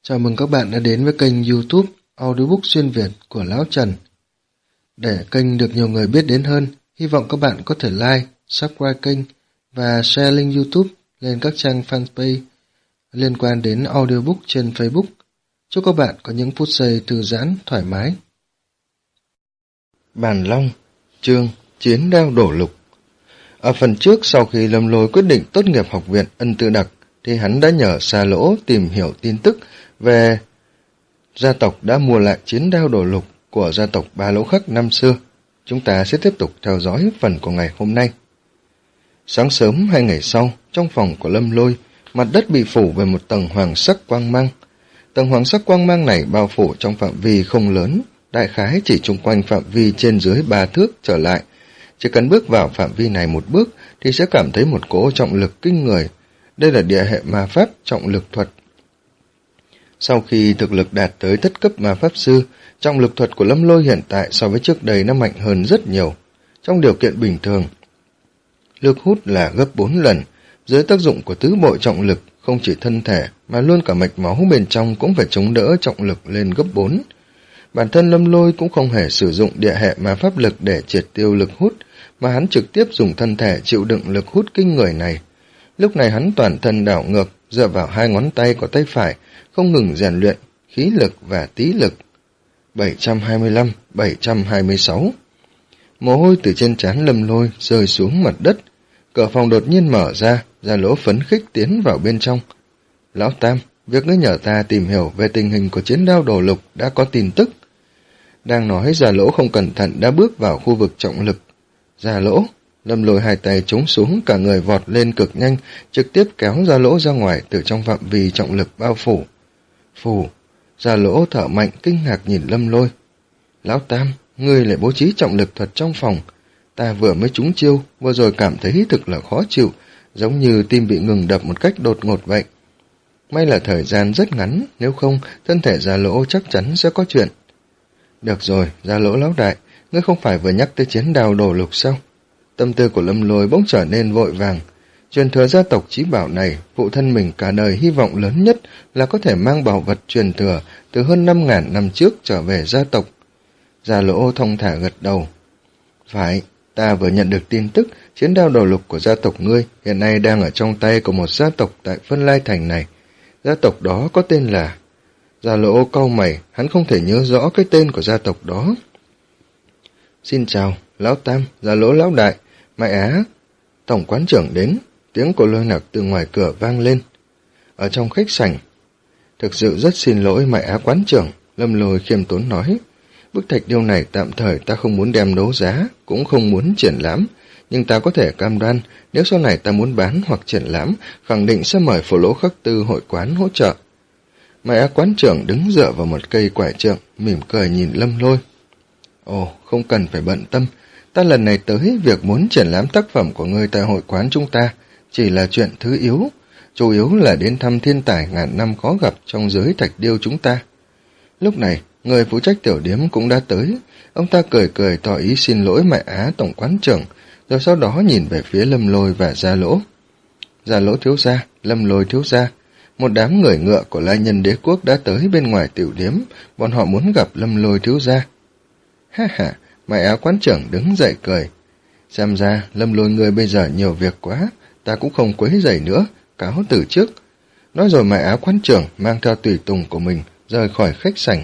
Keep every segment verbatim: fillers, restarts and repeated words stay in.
Chào mừng các bạn đã đến với kênh YouTube Audiobook Xuyên Việt của Lão Trần. Để kênh được nhiều người biết đến hơn, hy vọng các bạn có thể like, subscribe kênh và share link YouTube lên các trang fanpage liên quan đến audiobook trên Facebook. Chúc các bạn có những phút giây thư giãn, thoải mái. Bàn Long, chương Chiến Đao Đổ Lục. Ở phần trước, sau khi Lâm Lôi quyết định tốt nghiệp học viện Ân Tư Đặc, thì hắn đã nhờ Sa Lỗ tìm hiểu tin tức về gia tộc đã mua lại chiến đao đổ lục của gia tộc Ba Lỗ Khắc năm xưa. Chúng ta sẽ tiếp tục theo dõi phần của ngày hôm nay. Sáng sớm hai ngày sau, trong phòng của Lâm Lôi, mặt đất bị phủ về một tầng hoàng sắc quang mang. Tầng hoàng sắc quang mang này bao phủ trong phạm vi không lớn, đại khái chỉ chung quanh phạm vi trên dưới ba thước trở lại. Chỉ cần bước vào phạm vi này một bước thì sẽ cảm thấy một cỗ trọng lực kinh người. Đây là địa hệ ma pháp trọng lực thuật. Sau khi thực lực đạt tới thất cấp ma pháp sư, trọng lực thuật của Lâm Lôi hiện tại so với trước đây nó mạnh hơn rất nhiều. Trong điều kiện bình thường, lực hút là gấp bốn lần. Dưới tác dụng của tứ bội trọng lực, không chỉ thân thể mà luôn cả mạch máu bên trong cũng phải chống đỡ trọng lực lên gấp bốn. Bản thân Lâm Lôi cũng không hề sử dụng địa hệ ma pháp lực để triệt tiêu lực hút, mà hắn trực tiếp dùng thân thể chịu đựng lực hút kinh người này. Lúc này hắn toàn thân đảo ngược, dựa vào hai ngón tay của tay phải, không ngừng rèn luyện khí lực và tí lực. bảy trăm hai mươi lăm, bảy trăm hai mươi sáu. Mồ hôi từ trên trán Lâm Lôi rơi xuống mặt đất. Cửa phòng đột nhiên mở ra, Gia Lỗ phấn khích tiến vào bên trong. Lão Tam, việc ngươi nhờ ta tìm hiểu về tình hình của chiến đao đổ lục đã có tin tức. Đang nói, Gia Lỗ không cẩn thận đã bước vào khu vực trọng lực. Gia Lỗ, Lâm Lôi hai tay chống xuống, cả người vọt lên cực nhanh, trực tiếp kéo Gia Lỗ ra ngoài từ trong phạm vi trọng lực bao phủ. Phù, Gia Lỗ thở mạnh kinh ngạc nhìn Lâm Lôi. Lão Tam, ngươi lại bố trí trọng lực thuật trong phòng. Ta vừa mới trúng chiêu, vừa rồi cảm thấy thực là khó chịu, giống như tim bị ngừng đập một cách đột ngột vậy. May là thời gian rất ngắn, nếu không, thân thể Gia Lỗ chắc chắn sẽ có chuyện. Được rồi, Gia Lỗ lão đại, ngươi không phải vừa nhắc tới chiến đao đổ lục sao? Tâm tư của Lâm Lôi bỗng trở nên vội vàng. Truyền thừa gia tộc Chí Bảo này, phụ thân mình cả đời hy vọng lớn nhất là có thể mang bảo vật truyền thừa từ hơn năm ngàn năm trước trở về gia tộc. Gia Lỗ thông thả gật đầu. Phải, ta vừa nhận được tin tức chiến đao đổ lục của gia tộc ngươi hiện nay đang ở trong tay của một gia tộc tại Phân Lai Thành này. Gia tộc đó có tên là... Gia Lỗ cau mày, hắn không thể nhớ rõ cái tên của gia tộc đó. Xin chào, Lão Tam, Gia Lỗ lão đại, Mai Á. Tổng quán trưởng đến, tiếng của Lôi Nặc từ ngoài cửa vang lên. Ở trong khách sảnh, thực sự rất xin lỗi Mai Á quán trưởng, Lâm Lôi khiêm tốn nói. Bức thạch điêu này tạm thời ta không muốn đem đấu giá, cũng không muốn triển lãm, nhưng ta có thể cam đoan nếu sau này ta muốn bán hoặc triển lãm, khẳng định sẽ mời Phổ Lỗ Khắc Tư hội quán hỗ trợ. Mai Á quán trưởng đứng dựa vào một cây quải trượng, mỉm cười nhìn Lâm Lôi. Ồ, không cần phải bận tâm, ta lần này tới việc muốn triển lãm tác phẩm của ngươi tại hội quán chúng ta chỉ là chuyện thứ yếu, chủ yếu là đến thăm thiên tài ngàn năm khó gặp trong giới thạch điêu chúng ta. Lúc này, người phụ trách tiểu điếm cũng đã tới, ông ta cười cười tỏ ý xin lỗi Mai Á tổng quán trưởng, rồi sau đó nhìn về phía Lâm Lôi và Gia Lỗ. Gia Lỗ thiếu gia, Lâm Lôi thiếu gia, một đám người ngựa của Lai Nhân Đế Quốc đã tới bên ngoài tiểu điếm, bọn họ muốn gặp Lâm Lôi thiếu gia. Ha ha, Mai Á quán trưởng đứng dậy cười. Xem ra Lâm Lôi ngươi bây giờ nhiều việc quá, ta cũng không quấy rầy nữa, cáo từ trước. Nói rồi Mai Á quán trưởng mang theo tùy tùng của mình rời khỏi khách sảnh.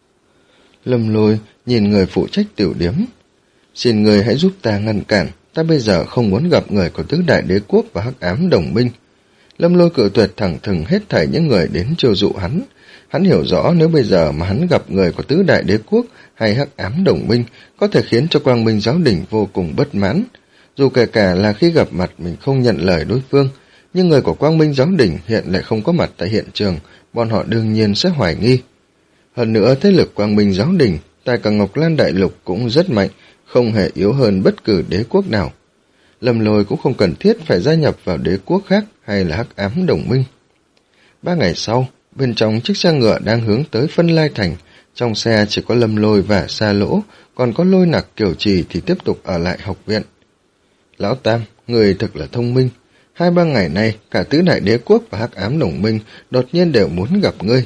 Lâm Lôi nhìn người phụ trách tiểu điếm. Xin người hãy giúp ta ngăn cản, ta bây giờ không muốn gặp người của tứ đại đế quốc và hắc ám đồng minh. Lâm Lôi cự tuyệt thẳng thừng hết thảy những người đến chiêu dụ hắn. Hắn hiểu rõ nếu bây giờ mà hắn gặp người của tứ đại đế quốc hay hắc ám đồng minh có thể khiến cho Quang Minh giáo đình vô cùng bất mãn. Dù kể cả là khi gặp mặt mình không nhận lời đối phương, nhưng người của Quang Minh giáo đình hiện lại không có mặt tại hiện trường, bọn họ đương nhiên sẽ hoài nghi. Hơn nữa, thế lực Quang Minh giáo đình tại cả Ngọc Lan Đại Lục cũng rất mạnh, không hề yếu hơn bất cứ đế quốc nào. Lâm Lôi cũng không cần thiết phải gia nhập vào đế quốc khác hay là hắc ám đồng minh. Ba ngày sau, bên trong chiếc xe ngựa đang hướng tới Phân Lai Thành, trong xe chỉ có Lâm Lôi và Sa Lỗ, còn có Lôi Nặc Kiều Trì thì tiếp tục ở lại học viện. Lão Tam, người thực là thông minh. Hai ba ngày nay, cả tứ đại đế quốc và hắc ám đồng minh đột nhiên đều muốn gặp ngươi.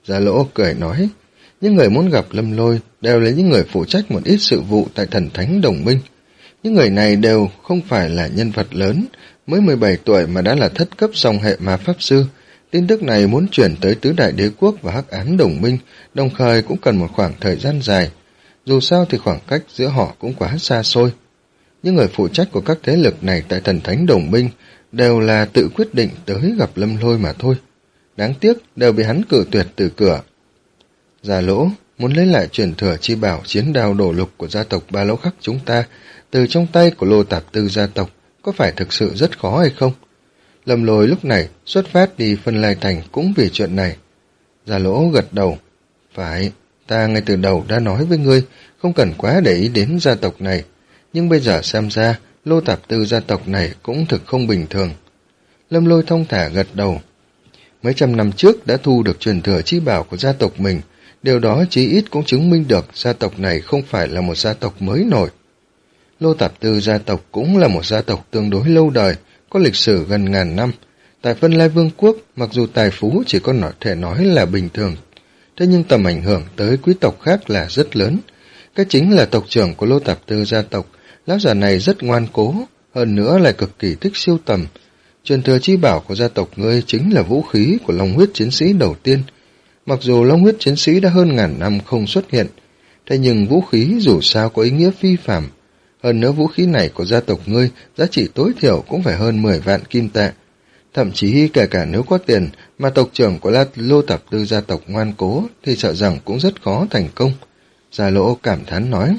Gia Lỗ cười nói, những người muốn gặp Lâm Lôi đều là những người phụ trách một ít sự vụ tại Thần Thánh Đồng Minh. Những người này đều không phải là nhân vật lớn, mới mười bảy tuổi mà đã là thất cấp song hệ ma pháp sư. Tin tức này muốn chuyển tới tứ đại đế quốc và Hắc Ám Đồng Minh, đồng thời cũng cần một khoảng thời gian dài. Dù sao thì khoảng cách giữa họ cũng quá xa xôi. Những người phụ trách của các thế lực này tại Thần Thánh Đồng Minh đều là tự quyết định tới gặp Lâm Lôi mà thôi. Đáng tiếc đều bị hắn cự tuyệt từ cửa. Gia Lỗ muốn lấy lại truyền thừa chi bảo chiến đao đổ lục của gia tộc Ba Lỗ Khắc chúng ta từ trong tay của Lô Tạp Tư gia tộc có phải thực sự rất khó hay không? Lâm Lôi lúc này xuất phát đi Phân Lai Thành cũng vì chuyện này. Gia Lỗ gật đầu. Phải, ta ngay từ đầu đã nói với ngươi không cần quá để ý đến gia tộc này, nhưng bây giờ xem ra Lô Tạp Tư gia tộc này cũng thực không bình thường. Lâm Lôi thông thả gật đầu. Mấy trăm năm trước đã thu được truyền thừa chi bảo của gia tộc mình, điều đó chí ít cũng chứng minh được gia tộc này không phải là một gia tộc mới nổi. Lô Tạp Tư gia tộc cũng là một gia tộc tương đối lâu đời, có lịch sử gần ngàn năm. Tại Phân Lai Vương quốc, mặc dù tài phú chỉ có thể nói là bình thường, thế nhưng tầm ảnh hưởng tới quý tộc khác là rất lớn. Cái chính là tộc trưởng của Lô Tạp Tư gia tộc, lão già này rất ngoan cố, hơn nữa lại cực kỳ thích siêu tầm. Truyền thừa chi bảo của gia tộc ngươi chính là vũ khí của Long huyết chiến sĩ đầu tiên. Mặc dù Long huyết chiến sĩ đã hơn ngàn năm không xuất hiện, thế nhưng vũ khí dù sao có ý nghĩa phi phàm. Hơn nữa vũ khí này của gia tộc ngươi giá trị tối thiểu cũng phải hơn mười vạn kim tệ. Thậm chí kể cả nếu có tiền mà tộc trưởng của La Lô Tạp Tư gia tộc ngoan cố thì sợ rằng cũng rất khó thành công. Gia Lỗ cảm thán nói.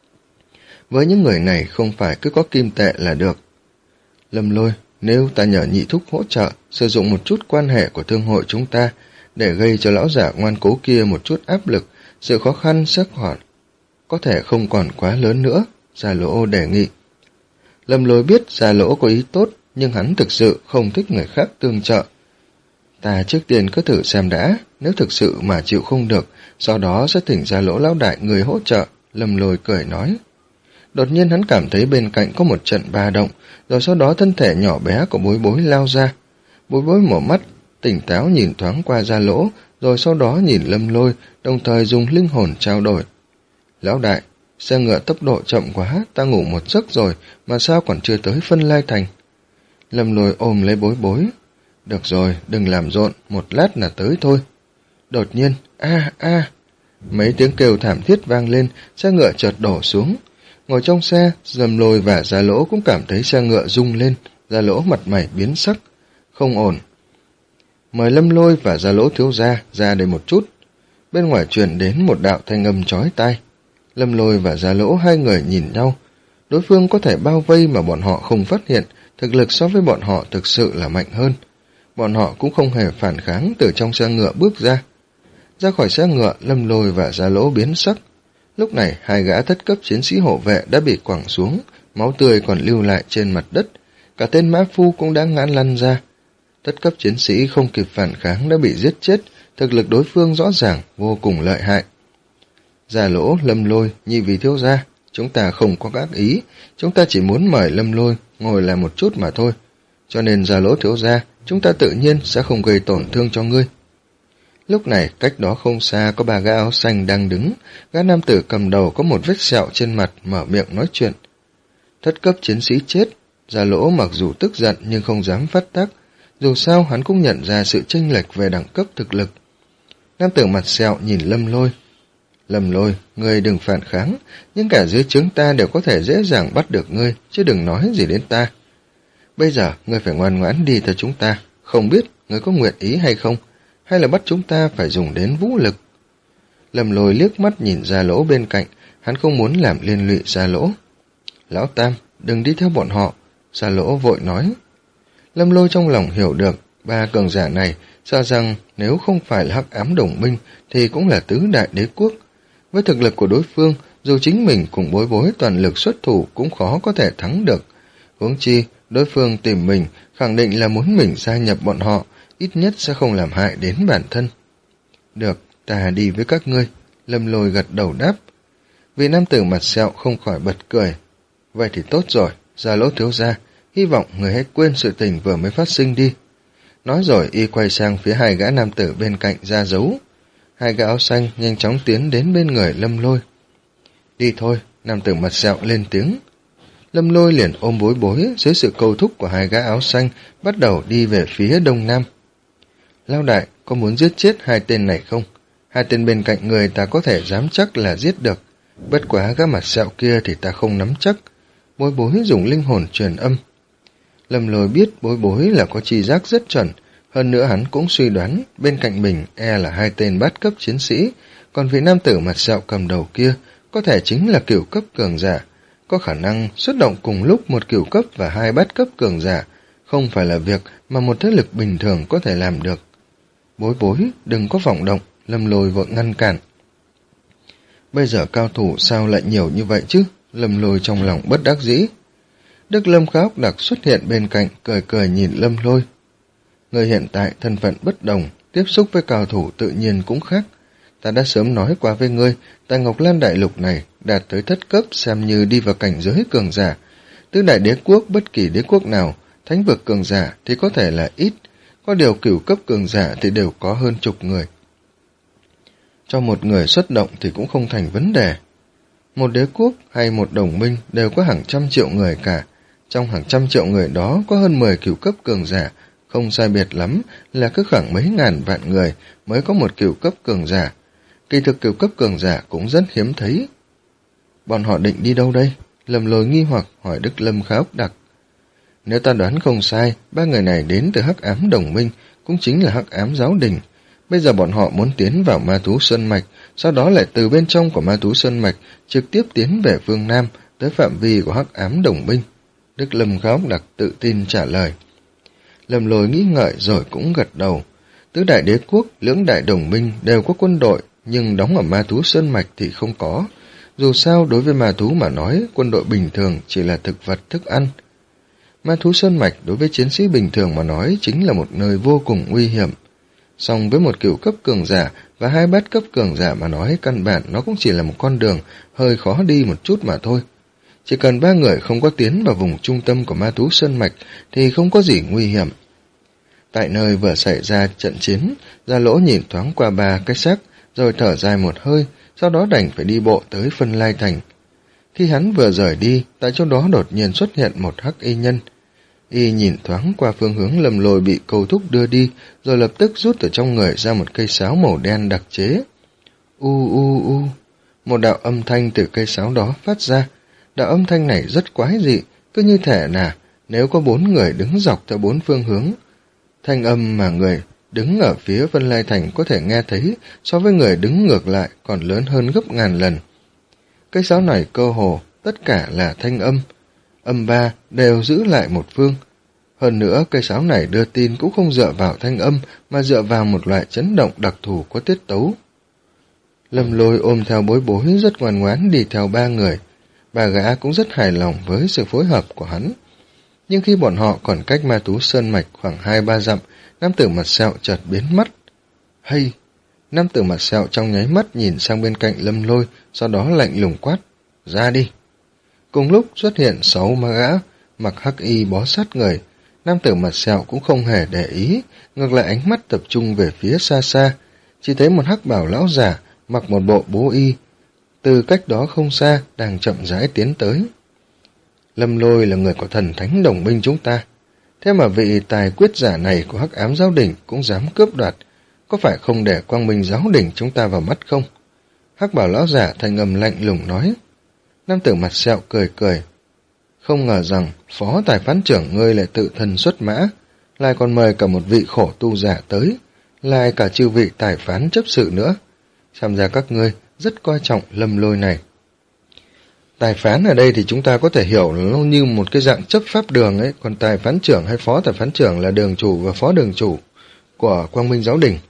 Với những người này không phải cứ có kim tệ là được. Lâm Lôi, nếu ta nhờ nhị thúc hỗ trợ, sử dụng một chút quan hệ của thương hội chúng ta để gây cho lão giả ngoan cố kia một chút áp lực, sự khó khăn sắc hỏi có thể không còn quá lớn nữa, Gia Lỗ đề nghị. Lâm Lôi biết Gia Lỗ có ý tốt, nhưng hắn thực sự không thích người khác tương trợ. Ta trước tiên cứ thử xem đã, nếu thực sự mà chịu không được, sau đó sẽ thỉnh Gia Lỗ lão đại người hỗ trợ, Lâm Lôi cười nói. Đột nhiên hắn cảm thấy bên cạnh có một trận ba động, rồi sau đó thân thể nhỏ bé của Bối Bối lao ra. Bối Bối mở mắt, tỉnh táo nhìn thoáng qua Gia Lỗ, rồi sau đó nhìn Lâm Lôi, đồng thời dùng linh hồn trao đổi. Lão đại, xe ngựa tốc độ chậm quá, ta ngủ một giấc rồi, mà sao còn chưa tới Phân Lai Thành? Lâm Lôi ôm lấy Bối Bối. Được rồi, đừng làm rộn, một lát là tới thôi. Đột nhiên, a a mấy tiếng kêu thảm thiết vang lên, xe ngựa chợt đổ xuống. Ngồi trong xe, Lâm Lôi và Gia Lỗ cũng cảm thấy xe ngựa rung lên, Gia Lỗ mặt mày biến sắc. Không ổn. Mời Lâm Lôi và Gia Lỗ thiếu gia ra đây một chút. Bên ngoài truyền đến một đạo thanh âm chói tai. Lâm Lôi và Gia Lỗ hai người nhìn nhau. Đối phương có thể bao vây mà bọn họ không phát hiện, thực lực so với bọn họ thực sự là mạnh hơn. Bọn họ cũng không hề phản kháng từ trong xe ngựa bước ra. Ra khỏi xe ngựa, Lâm Lôi và Gia Lỗ biến sắc. Lúc này, hai gã thất cấp chiến sĩ hộ vệ đã bị quẳng xuống, máu tươi còn lưu lại trên mặt đất. Cả tên mã phu cũng đã ngã lăn ra. Thất cấp chiến sĩ không kịp phản kháng đã bị giết chết, thực lực đối phương rõ ràng, vô cùng lợi hại. Gia Lỗ, Lâm Lôi, nhị vị thiếu gia, chúng ta không có ác ý, chúng ta chỉ muốn mời Lâm Lôi ngồi lại một chút mà thôi. Cho nên Gia Lỗ thiếu gia, chúng ta tự nhiên sẽ không gây tổn thương cho ngươi. Lúc này, cách đó không xa có ba gã áo xanh đang đứng, gã nam tử cầm đầu có một vết sẹo trên mặt mở miệng nói chuyện. Thất cấp chiến sĩ chết, Gia Lỗ mặc dù tức giận nhưng không dám phát tác, dù sao hắn cũng nhận ra sự chênh lệch về đẳng cấp thực lực. Nam tử mặt sẹo nhìn Lâm Lôi. Lâm Lôi, ngươi đừng phản kháng, nhưng cả dưới trướng ta đều có thể dễ dàng bắt được ngươi, chứ đừng nói gì đến ta. Bây giờ, ngươi phải ngoan ngoãn đi theo chúng ta, không biết ngươi có nguyện ý hay không, hay là bắt chúng ta phải dùng đến vũ lực. Lâm Lôi liếc mắt nhìn Gia Lỗ bên cạnh, hắn không muốn làm liên lụy Gia Lỗ. Lão Tam, đừng đi theo bọn họ, Gia Lỗ vội nói. Lâm Lôi trong lòng hiểu được, ba cường giả này sợ rằng nếu không phải là Hắc Ám Đồng Minh thì cũng là tứ đại đế quốc. Với thực lực của đối phương, dù chính mình cùng Bối Bối toàn lực xuất thủ cũng khó có thể thắng được. Huống chi, đối phương tìm mình khẳng định là muốn mình gia nhập bọn họ, ít nhất sẽ không làm hại đến bản thân. Được, ta đi với các ngươi, Lâm Lôi gật đầu đáp. Vì nam tử mặt sẹo không khỏi bật cười. Vậy thì tốt rồi, Gia Lỗ thiếu gia, hy vọng người hãy quên sự tình vừa mới phát sinh đi. Nói rồi y quay sang phía hai gã nam tử bên cạnh ra dấu. Hai gã áo xanh nhanh chóng tiến đến bên người Lâm Lôi. Đi thôi, nam tử mặt sẹo lên tiếng. Lâm Lôi liền ôm Bối Bối dưới sự cầu thúc của hai gã áo xanh, bắt đầu đi về phía đông nam. Lão đại, có muốn giết chết hai tên này không? Hai tên bên cạnh người ta có thể dám chắc là giết được. Bất quá gã mặt sẹo kia thì ta không nắm chắc. Bối Bối dùng linh hồn truyền âm. Lâm Lôi biết Bối Bối là có tri giác rất chuẩn. Hơn nữa hắn cũng suy đoán bên cạnh mình e là hai tên bát cấp chiến sĩ. Còn vị nam tử mặt sẹo cầm đầu kia có thể chính là cửu cấp cường giả. Có khả năng xuất động cùng lúc một cửu cấp và hai bát cấp cường giả. Không phải là việc mà một thế lực bình thường có thể làm được. Bối Bối, đừng có vọng động. Lâm Lôi vội ngăn cản. Bây giờ cao thủ sao lại nhiều như vậy chứ? Lâm Lôi trong lòng bất đắc dĩ. Đức Lâm Khá Ốc Đặc xuất hiện bên cạnh, cười cười nhìn Lâm Lôi. Người hiện tại thân phận bất đồng, tiếp xúc với cao thủ tự nhiên cũng khác. Ta đã sớm nói qua với ngươi, tại Ngọc Lan Đại Lục này đạt tới thất cấp xem như đi vào cảnh giới cường giả. Tứ đại đế quốc bất kỳ đế quốc nào, thánh vực cường giả thì có thể là ít, có điều cửu cấp cường giả thì đều có hơn chục người. Cho một người xuất động thì cũng không thành vấn đề. Một đế quốc hay một đồng minh đều có hàng trăm triệu người cả. Trong hàng trăm triệu người đó có hơn mười cửu cấp cường giả, không sai biệt lắm là cứ khoảng mấy ngàn vạn người mới có một cửu cấp cường giả. Kỳ thực cửu cấp cường giả cũng rất hiếm thấy. Bọn họ định đi đâu đây? Lâm Lôi nghi hoặc hỏi Đức Lâm Khá Ốc Đặc. Nếu ta đoán không sai, ba người này đến từ Hắc Ám Đồng Minh, cũng chính là Hắc Ám Giáo Đình. Bây giờ bọn họ muốn tiến vào Ma Thú Sơn Mạch, sau đó lại từ bên trong của Ma Thú Sơn Mạch trực tiếp tiến về phương Nam, tới phạm vi của Hắc Ám Đồng Minh. Đức Lâm Khá Ốc Đặc tự tin trả lời. Lâm Lôi nghĩ ngợi rồi cũng gật đầu. Tứ đại đế quốc, lưỡng đại đồng minh đều có quân đội, nhưng đóng ở Ma Thú Sơn Mạch thì không có. Dù sao đối với ma thú mà nói, quân đội bình thường chỉ là thực vật thức ăn. Ma Thú Sơn Mạch đối với chiến sĩ bình thường mà nói chính là một nơi vô cùng nguy hiểm. Song với một cửu cấp cường giả và hai bát cấp cường giả mà nói, căn bản nó cũng chỉ là một con đường hơi khó đi một chút mà thôi. Chỉ cần ba người không có tiến vào vùng trung tâm của Ma Thú Sơn Mạch thì không có gì nguy hiểm. Tại nơi vừa xảy ra trận chiến, Gia Lỗ nhìn thoáng qua ba cái xác, rồi thở dài một hơi, sau đó đành phải đi bộ tới Phân Lai Thành. Khi hắn vừa rời đi, tại chỗ đó đột nhiên xuất hiện một hắc y nhân. Y nhìn thoáng qua phương hướng Lâm Lôi bị cầu thúc đưa đi, rồi lập tức rút từ trong người ra một cây sáo màu đen đặc chế. U u u, một đạo âm thanh từ cây sáo đó phát ra. Đạo âm thanh này rất quái dị, cứ như thể là nếu có bốn người đứng dọc theo bốn phương hướng. Thanh âm mà người đứng ở phía Vân Lai Thành có thể nghe thấy so với người đứng ngược lại còn lớn hơn gấp ngàn lần. Cây sáo này cơ hồ, tất cả là thanh âm. Âm ba đều giữ lại một phương. Hơn nữa, cây sáo này đưa tin cũng không dựa vào thanh âm mà dựa vào một loại chấn động đặc thù có tiết tấu. Lâm Lôi ôm theo Bối Bối rất ngoan ngoãn đi theo ba người. Bà gã cũng rất hài lòng với sự phối hợp của hắn. Nhưng khi bọn họ còn cách Ma Thú Sơn Mạch khoảng hai ba dặm, nam tử mặt sẹo chợt biến mất. Hay! Nam tử mặt sẹo trong nháy mắt nhìn sang bên cạnh Lâm Lôi, sau đó lạnh lùng quát. Ra đi! Cùng lúc xuất hiện sáu ma gã, mặc hắc y bó sát người. Nam tử mặt sẹo cũng không hề để ý, ngược lại ánh mắt tập trung về phía xa xa. Chỉ thấy một hắc bảo lão già, mặc một bộ bố y, từ cách đó không xa, đang chậm rãi tiến tới. Lâm Lôi là người của thần thánh đồng minh chúng ta. Thế mà vị tài quyết giả này của Hắc Ám Giáo Đình cũng dám cướp đoạt, có phải không để quang minh giáo đình chúng ta vào mắt không? Hắc bảo lão giả thanh âm lạnh lùng nói. Nam tử mặt sẹo cười cười. Không ngờ rằng phó tài phán trưởng ngươi lại tự thân xuất mã, lại còn mời cả một vị khổ tu giả tới, lại cả chư vị tài phán chấp sự nữa. Xem ra các ngươi rất coi trọng Lâm Lôi này. Tài phán ở đây thì chúng ta có thể hiểu nó như một cái dạng chấp pháp đường ấy, còn tài phán trưởng hay phó tài phán trưởng là đường chủ và phó đường chủ của Quang Minh Giáo Đình.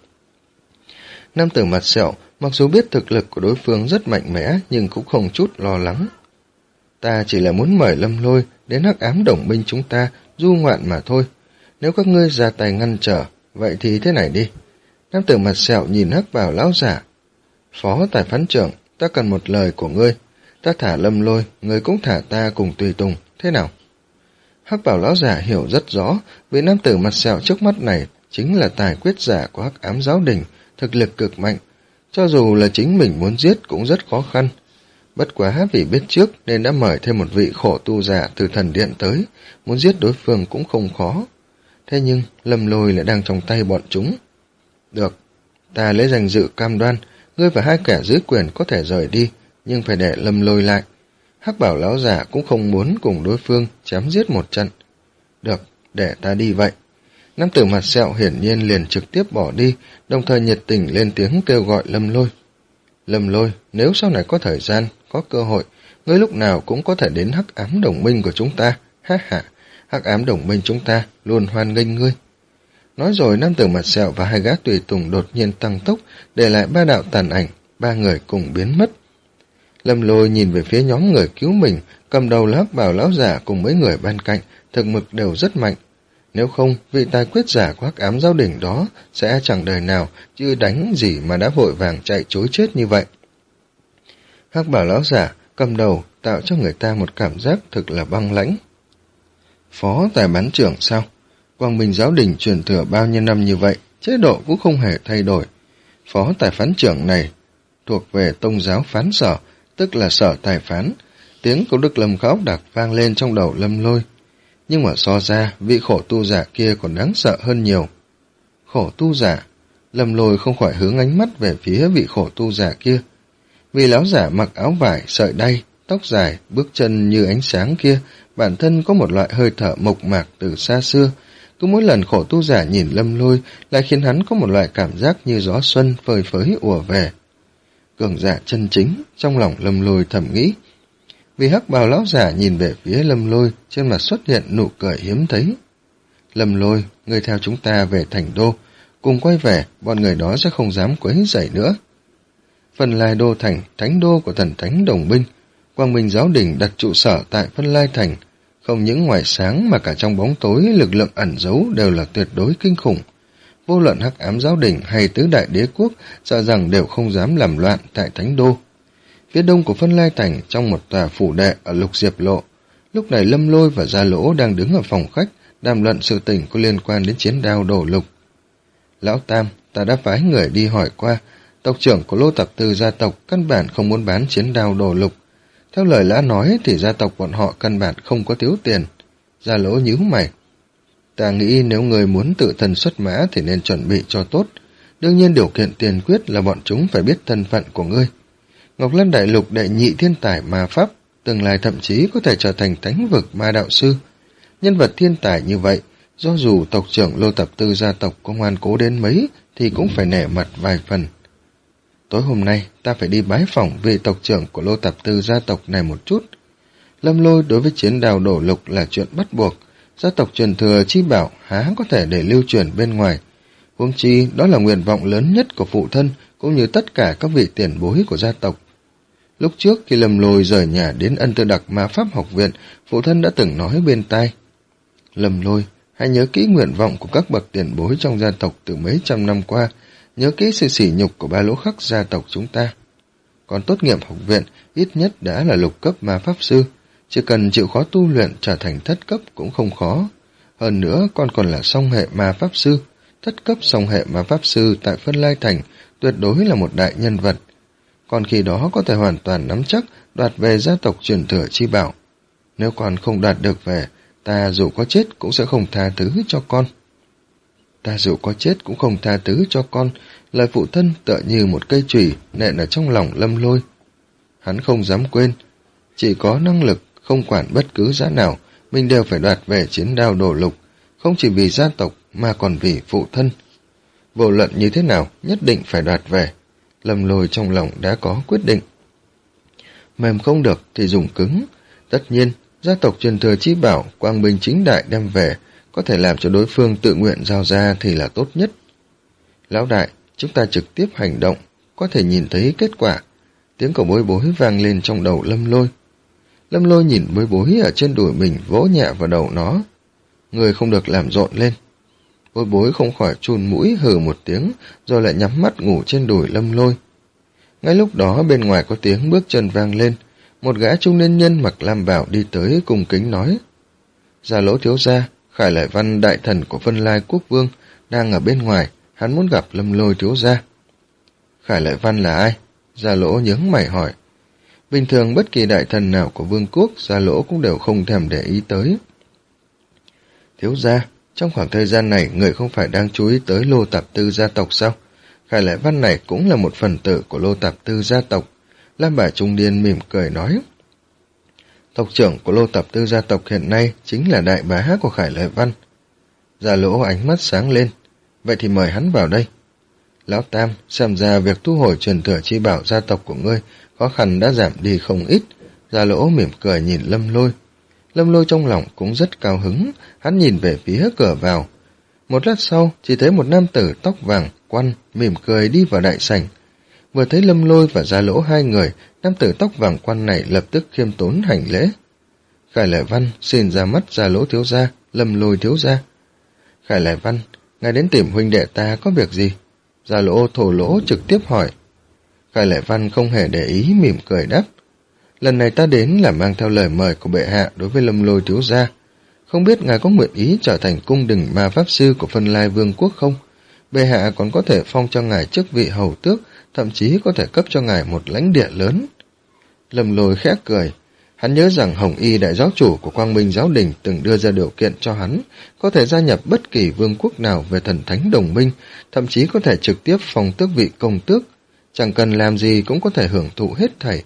Nam tử mặt sẹo mặc dù biết thực lực của đối phương rất mạnh mẽ nhưng cũng không chút lo lắng. Ta chỉ là muốn mời Lâm Lôi đến Hắc Ám Đồng Minh chúng ta du ngoạn mà thôi. Nếu các ngươi ra tay ngăn trở, vậy thì thế này đi. Nam tử mặt sẹo nhìn Hắc bảo lão giả. Phó tài phán trưởng, ta cần một lời của ngươi. Ta thả Lâm Lôi, ngươi cũng thả ta cùng tùy tùng, thế nào? Hắc bảo lão giả hiểu rất rõ, vì nam tử mặt sẹo trước mắt này chính là tài quyết giả của Hắc Ám Giáo Đình, thực lực cực mạnh. cho dù là chính mình muốn giết cũng rất khó khăn. Bất quá vì biết trước nên đã mời thêm một vị khổ tu giả từ thần điện tới, muốn giết đối phương cũng không khó. Thế nhưng Lâm Lôi lại đang trong tay bọn chúng. Được, ta lấy danh dự cam đoan, ngươi và hai kẻ dưới quyền có thể rời đi, nhưng phải để Lâm Lôi lại. Hắc Bảo lão giả cũng không muốn cùng đối phương chém giết một trận. Được, để ta đi vậy. Nam tử mặt sẹo hiển nhiên liền trực tiếp bỏ đi, đồng thời nhiệt tình lên tiếng kêu gọi Lâm Lôi. Lâm Lôi, nếu sau này có thời gian, có cơ hội, ngươi lúc nào cũng có thể đến Hắc Ám Đồng Minh của chúng ta. Ha ha, Hắc Ám Đồng Minh chúng ta luôn hoan nghênh ngươi. Nói rồi nam tử mặt sẹo và hai gã tùy tùng đột nhiên tăng tốc, để lại ba đạo tàn ảnh, ba người cùng biến mất. Lâm Lôi nhìn về phía nhóm người cứu mình, cầm đầu là Hắc Bảo lão giả cùng mấy người bên cạnh, thực lực đều rất mạnh. Nếu không, vị tài quyết giả của Hắc Ám Giáo Đỉnh đó sẽ chẳng đời nào chứ đánh gì mà đã vội vàng chạy trối chết như vậy. Hắc Bảo lão giả cầm đầu tạo cho người ta một cảm giác thực là băng lãnh. Phó tài bán trưởng sao? Quang Minh Giáo Đình truyền thừa bao nhiêu năm như vậy, chế độ cũng không hề thay đổi. Phó tài phán trưởng này thuộc về tông giáo phán sở, tức là sở tài phán. Tiếng của Đức Lâm Khóc đặc vang lên trong đầu Lâm Lôi. Nhưng mà so ra, vị khổ tu giả kia còn đáng sợ hơn nhiều. Khổ tu giả, Lâm Lôi không khỏi hướng ánh mắt về phía vị khổ tu giả kia. Vị lão giả mặc áo vải, sợi đay, tóc dài, bước chân như ánh sáng kia, bản thân có một loại hơi thở mộc mạc từ xa xưa. Cứ mỗi lần khổ tu giả nhìn Lâm Lôi lại khiến hắn có một loại cảm giác như gió xuân phơi phới ùa về. Cường giả chân chính, trong lòng Lâm Lôi thầm nghĩ. Vì Hắc Bào lão giả nhìn về phía Lâm Lôi, trên mặt xuất hiện nụ cười hiếm thấy. Lâm Lôi, ngươi theo chúng ta về thành đô, cùng quay về, bọn người đó sẽ không dám quấy rầy nữa. Phân Lai Đô Thành, thánh đô của thần thánh đồng minh, Quang Minh Giáo Đình đặt trụ sở tại Phân Lai Thành. Không những ngoài sáng mà cả trong bóng tối, lực lượng ẩn giấu đều là tuyệt đối kinh khủng. Vô luận Hắc Ám Giáo Đình hay tứ đại đế quốc sợ rằng đều không dám làm loạn tại thánh đô. Phía đông của Phân Lai Thành, trong một tòa phủ đệ ở Lục Diệp Lộ, lúc này Lâm Lôi và Gia Lỗ đang đứng ở phòng khách đàm luận sự tình có liên quan đến chiến đao đổ lục. Lão Tam, ta đã phái người đi hỏi qua, tộc trưởng của Lô Tập Tư gia tộc căn bản không muốn bán chiến đao đổ lục. Theo lời lã nói thì gia tộc bọn họ căn bản không có thiếu tiền. Gia Lỗ nhíu mày. Ta nghĩ nếu người muốn tự thân xuất mã thì nên chuẩn bị cho tốt. Đương nhiên điều kiện tiền quyết là bọn chúng phải biết thân phận của ngươi. Ngọc Lan Đại Lục đệ nhị thiên tài ma pháp, tương lai thậm chí có thể trở thành thánh vực ma đạo sư. Nhân vật thiên tài như vậy, do dù tộc trưởng Lô Tập Tư gia tộc có ngoan cố đến mấy thì cũng phải nể mặt vài phần. Tối hôm nay ta phải đi bái phỏng vị tộc trưởng của Lô Tập Tư gia tộc này một chút. Lâm Lôi đối với chiến đao đổ lục là chuyện bắt buộc, gia tộc truyền thừa chi bảo há có thể để lưu truyền bên ngoài. Huống chi đó là nguyện vọng lớn nhất của phụ thân cũng như tất cả các vị tiền bối của gia tộc. Lúc trước khi Lâm Lôi rời nhà đến Ân Tư Đặc Ma Pháp Học Viện, phụ thân đã từng nói bên tai. Lâm Lôi, hãy nhớ kỹ nguyện vọng của các bậc tiền bối trong gia tộc từ mấy trăm năm qua, nhớ kỹ sự sỉ nhục của ba lỗ khắc gia tộc chúng ta. Còn tốt nghiệp học viện, ít nhất đã là lục cấp ma pháp sư, chỉ cần chịu khó tu luyện trở thành thất cấp cũng không khó. Hơn nữa con còn là song hệ ma pháp sư, thất cấp song hệ ma pháp sư tại Phân Lai Thành tuyệt đối là một đại nhân vật. Còn khi đó có thể hoàn toàn nắm chắc đoạt về gia tộc truyền thừa chi bảo. Nếu con không đoạt được về, ta dù có chết cũng sẽ không tha thứ cho con. Ta dù có chết cũng không tha thứ cho con, lời phụ thân tựa như một cây chùy nện ở trong lòng Lâm Lôi. Hắn không dám quên, chỉ có năng lực, không quản bất cứ giá nào, mình đều phải đoạt về chiến đao đổ lục, không chỉ vì gia tộc mà còn vì phụ thân. Vô luận như thế nào, nhất định phải đoạt về. Lâm Lôi trong lòng đã có quyết định. Mềm không được thì dùng cứng. Tất nhiên, gia tộc truyền thừa chi bảo Quang Minh chính đại đem về, có thể làm cho đối phương tự nguyện giao ra thì là tốt nhất. Lão đại, chúng ta trực tiếp hành động, có thể nhìn thấy kết quả. Tiếng của Bối Bối vang lên trong đầu Lâm Lôi. Lâm Lôi nhìn Bối Bối ở trên đùi mình vỗ nhẹ vào đầu nó. Người không được làm rộn lên. Bối Bối không khỏi chun mũi hừ một tiếng, rồi lại nhắm mắt ngủ trên đùi Lâm Lôi. Ngay lúc đó bên ngoài có tiếng bước chân vang lên, một gã trung niên nhân mặc lam bào đi tới cung kính nói. Gia Lỗ thiếu gia, Khải Lại Văn đại thần của Phân Lai Quốc Vương đang ở bên ngoài, hắn muốn gặp Lâm Lôi thiếu gia. Khải Lệ Văn là ai? Gia Lỗ nhướng mày hỏi. Bình thường bất kỳ đại thần nào của vương quốc, Gia Lỗ cũng đều không thèm để ý tới. Thiếu gia, trong khoảng thời gian này người không phải đang chú ý tới Lô Tạp Tư gia tộc sao? Khải Lệ Văn này cũng là một phần tử của Lô Tạp Tư gia tộc. Lam bà trung niên mỉm cười nói. Tộc trưởng của Lô Tạp Tư gia tộc hiện nay chính là đại bá của Khải Lệ Văn. Gia Lỗ ánh mắt sáng lên. Vậy thì mời hắn vào đây. Lão Tam, xem ra việc thu hồi truyền thừa chi bảo gia tộc của ngươi khó khăn đã giảm đi không ít. Gia Lỗ mỉm cười nhìn Lâm Lôi. Lâm Lôi trong lòng cũng rất cao hứng, hắn nhìn về phía cửa vào. Một lát sau, chỉ thấy một nam tử tóc vàng, quăn, mỉm cười đi vào đại sảnh. Vừa thấy Lâm Lôi và Gia Lỗ hai người, nam tử tóc vàng quăn này lập tức khiêm tốn hành lễ. Khải Lệ Văn xin ra mắt Gia Lỗ thiếu gia, Lâm Lôi thiếu gia. Khải Lệ Văn, ngài đến tìm huynh đệ ta có việc gì? Gia Lỗ thổ lỗ trực tiếp hỏi. Khải Lệ Văn không hề để ý, mỉm cười đáp. Lần này ta đến là mang theo lời mời của bệ hạ đối với Lâm Lôi thiếu gia. Không biết ngài có nguyện ý trở thành cung đình ma pháp sư của Phân Lai Vương quốc không? Bệ hạ còn có thể phong cho ngài chức vị hầu tước, thậm chí có thể cấp cho ngài một lãnh địa lớn. Lâm Lôi khẽ cười. Hắn nhớ rằng Hồng Y đại giáo chủ của Quang Minh giáo đình từng đưa ra điều kiện cho hắn có thể gia nhập bất kỳ vương quốc nào về thần thánh đồng minh, thậm chí có thể trực tiếp phong tước vị công tước, chẳng cần làm gì cũng có thể hưởng thụ hết thảy.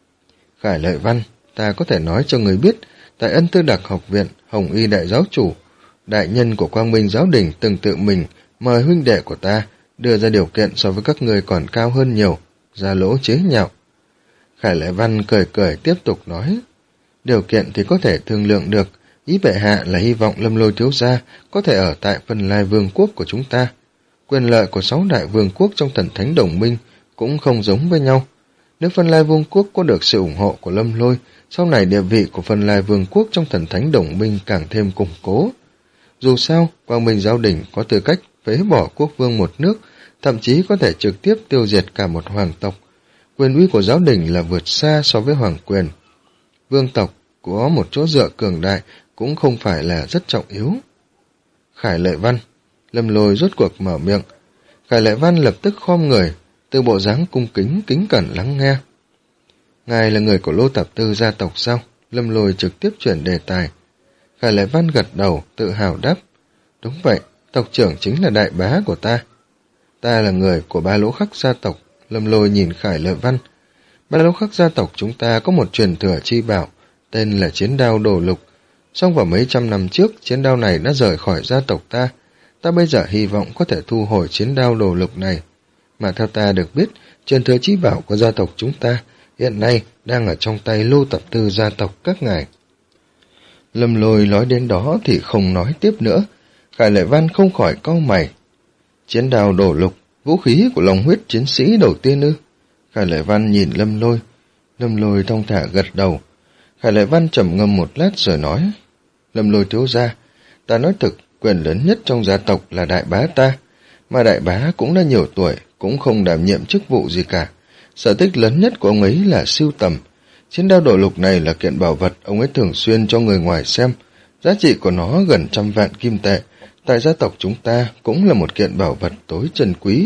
Khải Lệ Văn, ta có thể nói cho người biết, tại Ân Tư Đặc học viện, Hồng Y đại giáo chủ, đại nhân của Quang Minh giáo đình từng tự mình mời huynh đệ của ta, đưa ra điều kiện so với các người còn cao hơn nhiều. Gia Lỗ chế nhạo. Khải Lệ Văn cười cười tiếp tục nói, điều kiện thì có thể thương lượng được, ý bệ hạ là hy vọng Lâm Lôi thiếu gia có thể ở tại Phân Lai Vương quốc của chúng ta. Quyền lợi của sáu đại vương quốc trong thần thánh đồng minh cũng không giống với nhau. Nếu Phân Lai Vương quốc có được sự ủng hộ của Lâm Lôi, sau này địa vị của Phân Lai Vương quốc trong thần thánh đồng minh càng thêm củng cố. Dù sao, Quang Minh giáo đình có tư cách phế bỏ quốc vương một nước, thậm chí có thể trực tiếp tiêu diệt cả một hoàng tộc. Quyền uy của giáo đình là vượt xa so với hoàng quyền. Vương tộc có một chỗ dựa cường đại cũng không phải là rất trọng yếu. Khải Lệ Văn, Lâm Lôi rốt cuộc mở miệng. Khải Lệ Văn lập tức khom người, từ bộ dáng cung kính kính cẩn lắng nghe. Ngài là người của Lô Tạp Tư gia tộc sao? Lâm Lôi trực tiếp chuyển đề tài. Khải Lệ Văn gật đầu, tự hào đáp. Đúng vậy, tộc trưởng chính là đại bá của ta. Ta là người của Ba Lỗ Khắc gia tộc. Lâm Lôi nhìn Khải Lệ Văn. Ba Lỗ Khắc gia tộc chúng ta có một truyền thừa chi bảo, tên là chiến đao đồ lục. Song vào mấy trăm năm trước, chiến đao này đã rời khỏi gia tộc ta. Ta bây giờ hy vọng có thể thu hồi chiến đao đồ lục này. Mà theo ta được biết, truyền thừa chi bảo của gia tộc chúng ta hiện nay đang ở trong tay Lô Tạp Tư gia tộc các ngài. Lâm Lôi nói đến đó thì không nói tiếp nữa. Khải Lệ Văn không khỏi cau mày. Chiến đao đổ lục, vũ khí của lòng huyết chiến sĩ đầu tiên ư? Khải Lệ Văn nhìn Lâm Lôi. Lâm Lôi thong thả gật đầu. Khải Lệ Văn trầm ngâm một lát rồi nói. Lâm Lôi thiếu gia, ta nói thực, quyền lớn nhất trong gia tộc là đại bá ta. Mà đại bá cũng đã nhiều tuổi, cũng không đảm nhiệm chức vụ gì cả. Sở thích lớn nhất của ông ấy là sưu tầm. Chiến đao đổ lục này là kiện bảo vật ông ấy thường xuyên cho người ngoài xem. Giá trị của nó gần trăm vạn kim tệ. Tại gia tộc chúng ta cũng là một kiện bảo vật tối trân quý.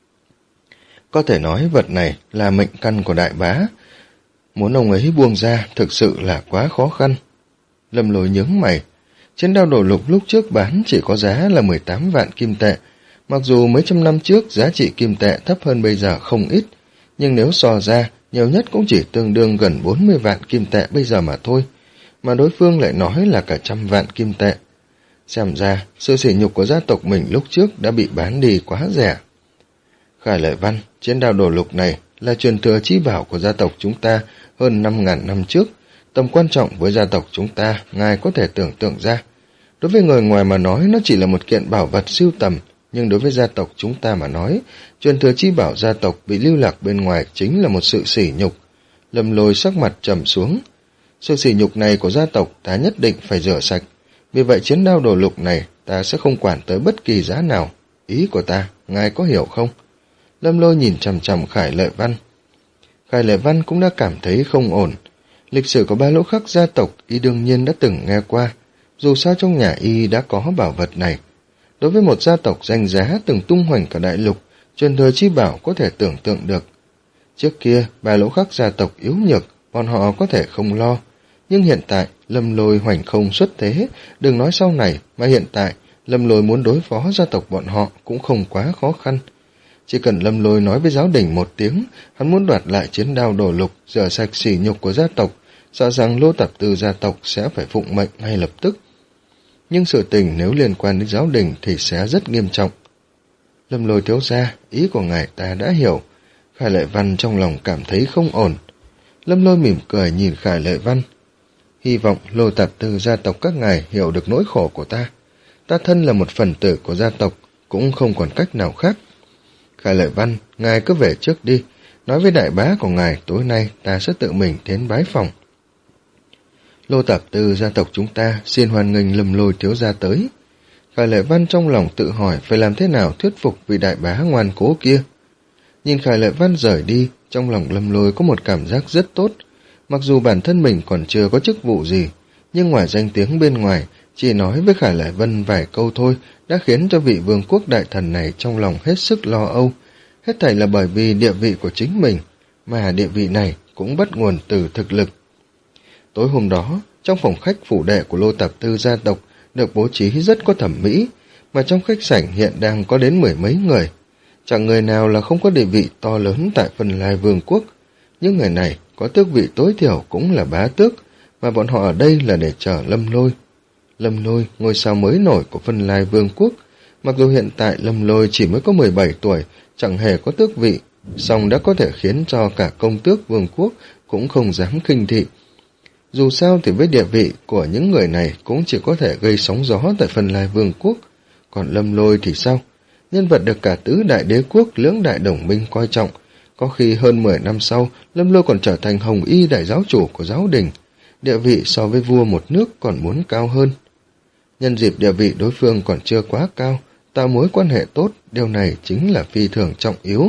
Có thể nói vật này là mệnh căn của đại bá. Muốn ông ấy buông ra thực sự là quá khó khăn. Lâm Lôi nhướng mày. Chiến đao đổ lục lúc trước bán chỉ có giá là mười tám vạn kim tệ. Mặc dù mấy trăm năm trước giá trị kim tệ thấp hơn bây giờ không ít, nhưng nếu so ra, nhiều nhất cũng chỉ tương đương gần bốn mươi vạn kim tệ bây giờ mà thôi, mà đối phương lại nói là cả trăm vạn kim tệ. Xem ra, sự sỉ nhục của gia tộc mình lúc trước đã bị bán đi quá rẻ. Khải Lệ Văn, chiến đao đổ lục này là truyền thừa chí bảo của gia tộc chúng ta hơn năm ngàn năm trước. Tầm quan trọng với gia tộc chúng ta, ngài có thể tưởng tượng ra. Đối với người ngoài mà nói, nó chỉ là một kiện bảo vật sưu tầm, nhưng đối với gia tộc chúng ta mà nói, truyền thừa chi bảo gia tộc bị lưu lạc bên ngoài chính là một sự sỉ nhục. Lâm Lôi sắc mặt trầm xuống. Sự sỉ nhục này của gia tộc ta nhất định phải rửa sạch. Vì vậy chiến đao đồ lục này ta sẽ không quản tới bất kỳ giá nào. Ý của ta, ngài có hiểu không? Lâm Lôi nhìn chằm chằm Khải Lệ Văn. Khải Lệ Văn cũng đã cảm thấy không ổn. Lịch sử của Ba Lỗ Khắc gia tộc y đương nhiên đã từng nghe qua. Dù sao trong nhà y đã có bảo vật này. Đối với một gia tộc danh giá từng tung hoành cả đại lục, truyền thừa chi bảo có thể tưởng tượng được. Trước kia, ba lỗ khắc gia tộc yếu nhược, bọn họ có thể không lo. Nhưng hiện tại, Lâm Lôi hoành không xuất thế, đừng nói sau này, mà hiện tại, Lâm Lôi muốn đối phó gia tộc bọn họ cũng không quá khó khăn. Chỉ cần Lâm Lôi nói với giáo đình một tiếng, hắn muốn đoạt lại chiến đao đổ lục, rửa sạch sỉ nhục của gia tộc, sợ rằng Lô Tạp Tư gia tộc sẽ phải phụng mệnh ngay lập tức. Nhưng sự tình nếu liên quan đến giáo đình thì sẽ rất nghiêm trọng. Lâm Lôi thiếu gia, ý của ngài ta đã hiểu. Khải Lệ Văn trong lòng cảm thấy không ổn. Lâm Lôi mỉm cười nhìn Khải Lệ Văn. Hy vọng Lô Tạp Tư gia tộc các ngài hiểu được nỗi khổ của ta. Ta thân là một phần tử của gia tộc, cũng không còn cách nào khác. Khải Lệ Văn, ngài cứ về trước đi, nói với đại bá của ngài tối nay ta sẽ tự mình đến bái phòng. Lô Tạp Tư gia tộc chúng ta xin hoan nghênh Lâm Lôi thiếu gia tới. Khải Lệ Văn trong lòng tự hỏi phải làm thế nào thuyết phục vị đại bá ngoan cố kia. Nhìn Khải Lệ Văn rời đi, trong lòng Lâm Lôi có một cảm giác rất tốt. Mặc dù bản thân mình còn chưa có chức vụ gì, nhưng ngoài danh tiếng bên ngoài, chỉ nói với Khải Lệ Văn vài câu thôi đã khiến cho vị vương quốc đại thần này trong lòng hết sức lo âu. Hết thảy là bởi vì địa vị của chính mình, mà địa vị này cũng bắt nguồn từ thực lực. Tối hôm đó, trong phòng khách phủ đệ của Lô Tạp Tư gia tộc được bố trí rất có thẩm mỹ, mà trong khách sảnh hiện đang có đến mười mấy người. Chẳng người nào là không có địa vị to lớn tại Phân Lai Vương quốc. Những người này có tước vị tối thiểu cũng là bá tước, mà bọn họ ở đây là để chờ Lâm Lôi. Lâm Lôi, ngôi sao mới nổi của Phân Lai Vương quốc. Mặc dù hiện tại Lâm Lôi chỉ mới có mười bảy tuổi, chẳng hề có tước vị, song đã có thể khiến cho cả công tước vương quốc cũng không dám khinh thị. Dù sao thì với địa vị của những người này cũng chỉ có thể gây sóng gió tại Phân Lai Vương quốc. Còn Lâm Lôi thì sao? Nhân vật được cả tứ đại đế quốc lưỡng đại đồng minh coi trọng. Có khi hơn mười năm sau, Lâm Lôi còn trở thành Hồng Y đại giáo chủ của giáo đình. Địa vị so với vua một nước còn muốn cao hơn. Nhân dịp địa vị đối phương còn chưa quá cao, tạo mối quan hệ tốt, điều này chính là phi thường trọng yếu.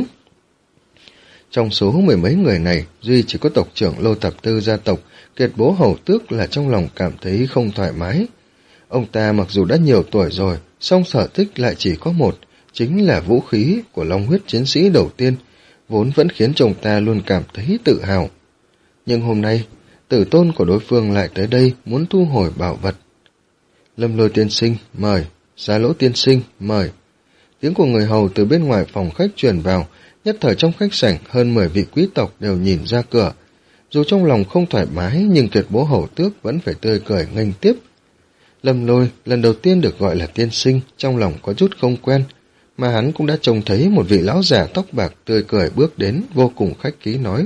Trong số mười mấy người này, duy chỉ có tộc trưởng Lô Tạp Tư gia tộc, Kiệt Bố Hầu Tước là trong lòng cảm thấy không thoải mái. Ông ta mặc dù đã nhiều tuổi rồi, song sở thích lại chỉ có một, chính là vũ khí của Long huyết chiến sĩ đầu tiên, vốn vẫn khiến ông ta luôn cảm thấy tự hào. Nhưng hôm nay, tử tôn của đối phương lại tới đây muốn thu hồi bảo vật. Lâm Lôi tiên sinh, mời. Giá Lỗ tiên sinh, mời. Tiếng của người hầu từ bên ngoài phòng khách truyền vào, nhất thời trong khách sảnh hơn mười vị quý tộc đều nhìn ra cửa. Dù trong lòng không thoải mái, nhưng Kiệt Bố Hầu Tước vẫn phải tươi cười nghênh tiếp. Lâm Lôi lần đầu tiên được gọi là tiên sinh, trong lòng có chút không quen, mà hắn cũng đã trông thấy một vị lão già tóc bạc tươi cười bước đến, vô cùng khách khí nói.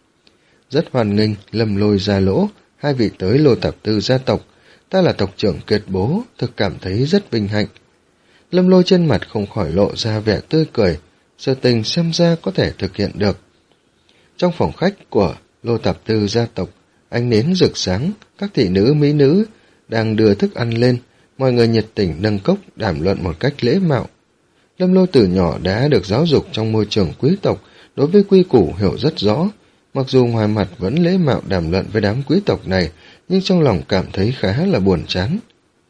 Rất hoan nghênh, Lâm Lôi Giá Lỗ, hai vị tới Lô Tạp Tư gia tộc. Ta là tộc trưởng Kiệt Bố, thực cảm thấy rất vinh hạnh. Lâm Lôi trên mặt không khỏi lộ ra vẻ tươi cười, sự tình xem ra có thể thực hiện được. Trong phòng khách của Lô Tạp Tư gia tộc, ánh nến rực sáng, các thị nữ mỹ nữ đang đưa thức ăn lên, mọi người nhiệt tình nâng cốc đàm luận một cách lễ mạo. Lâm Lôi từ nhỏ đã được giáo dục trong môi trường quý tộc, đối với quy củ hiểu rất rõ, mặc dù ngoài mặt vẫn lễ mạo đàm luận với đám quý tộc này, nhưng trong lòng cảm thấy khá là buồn chán.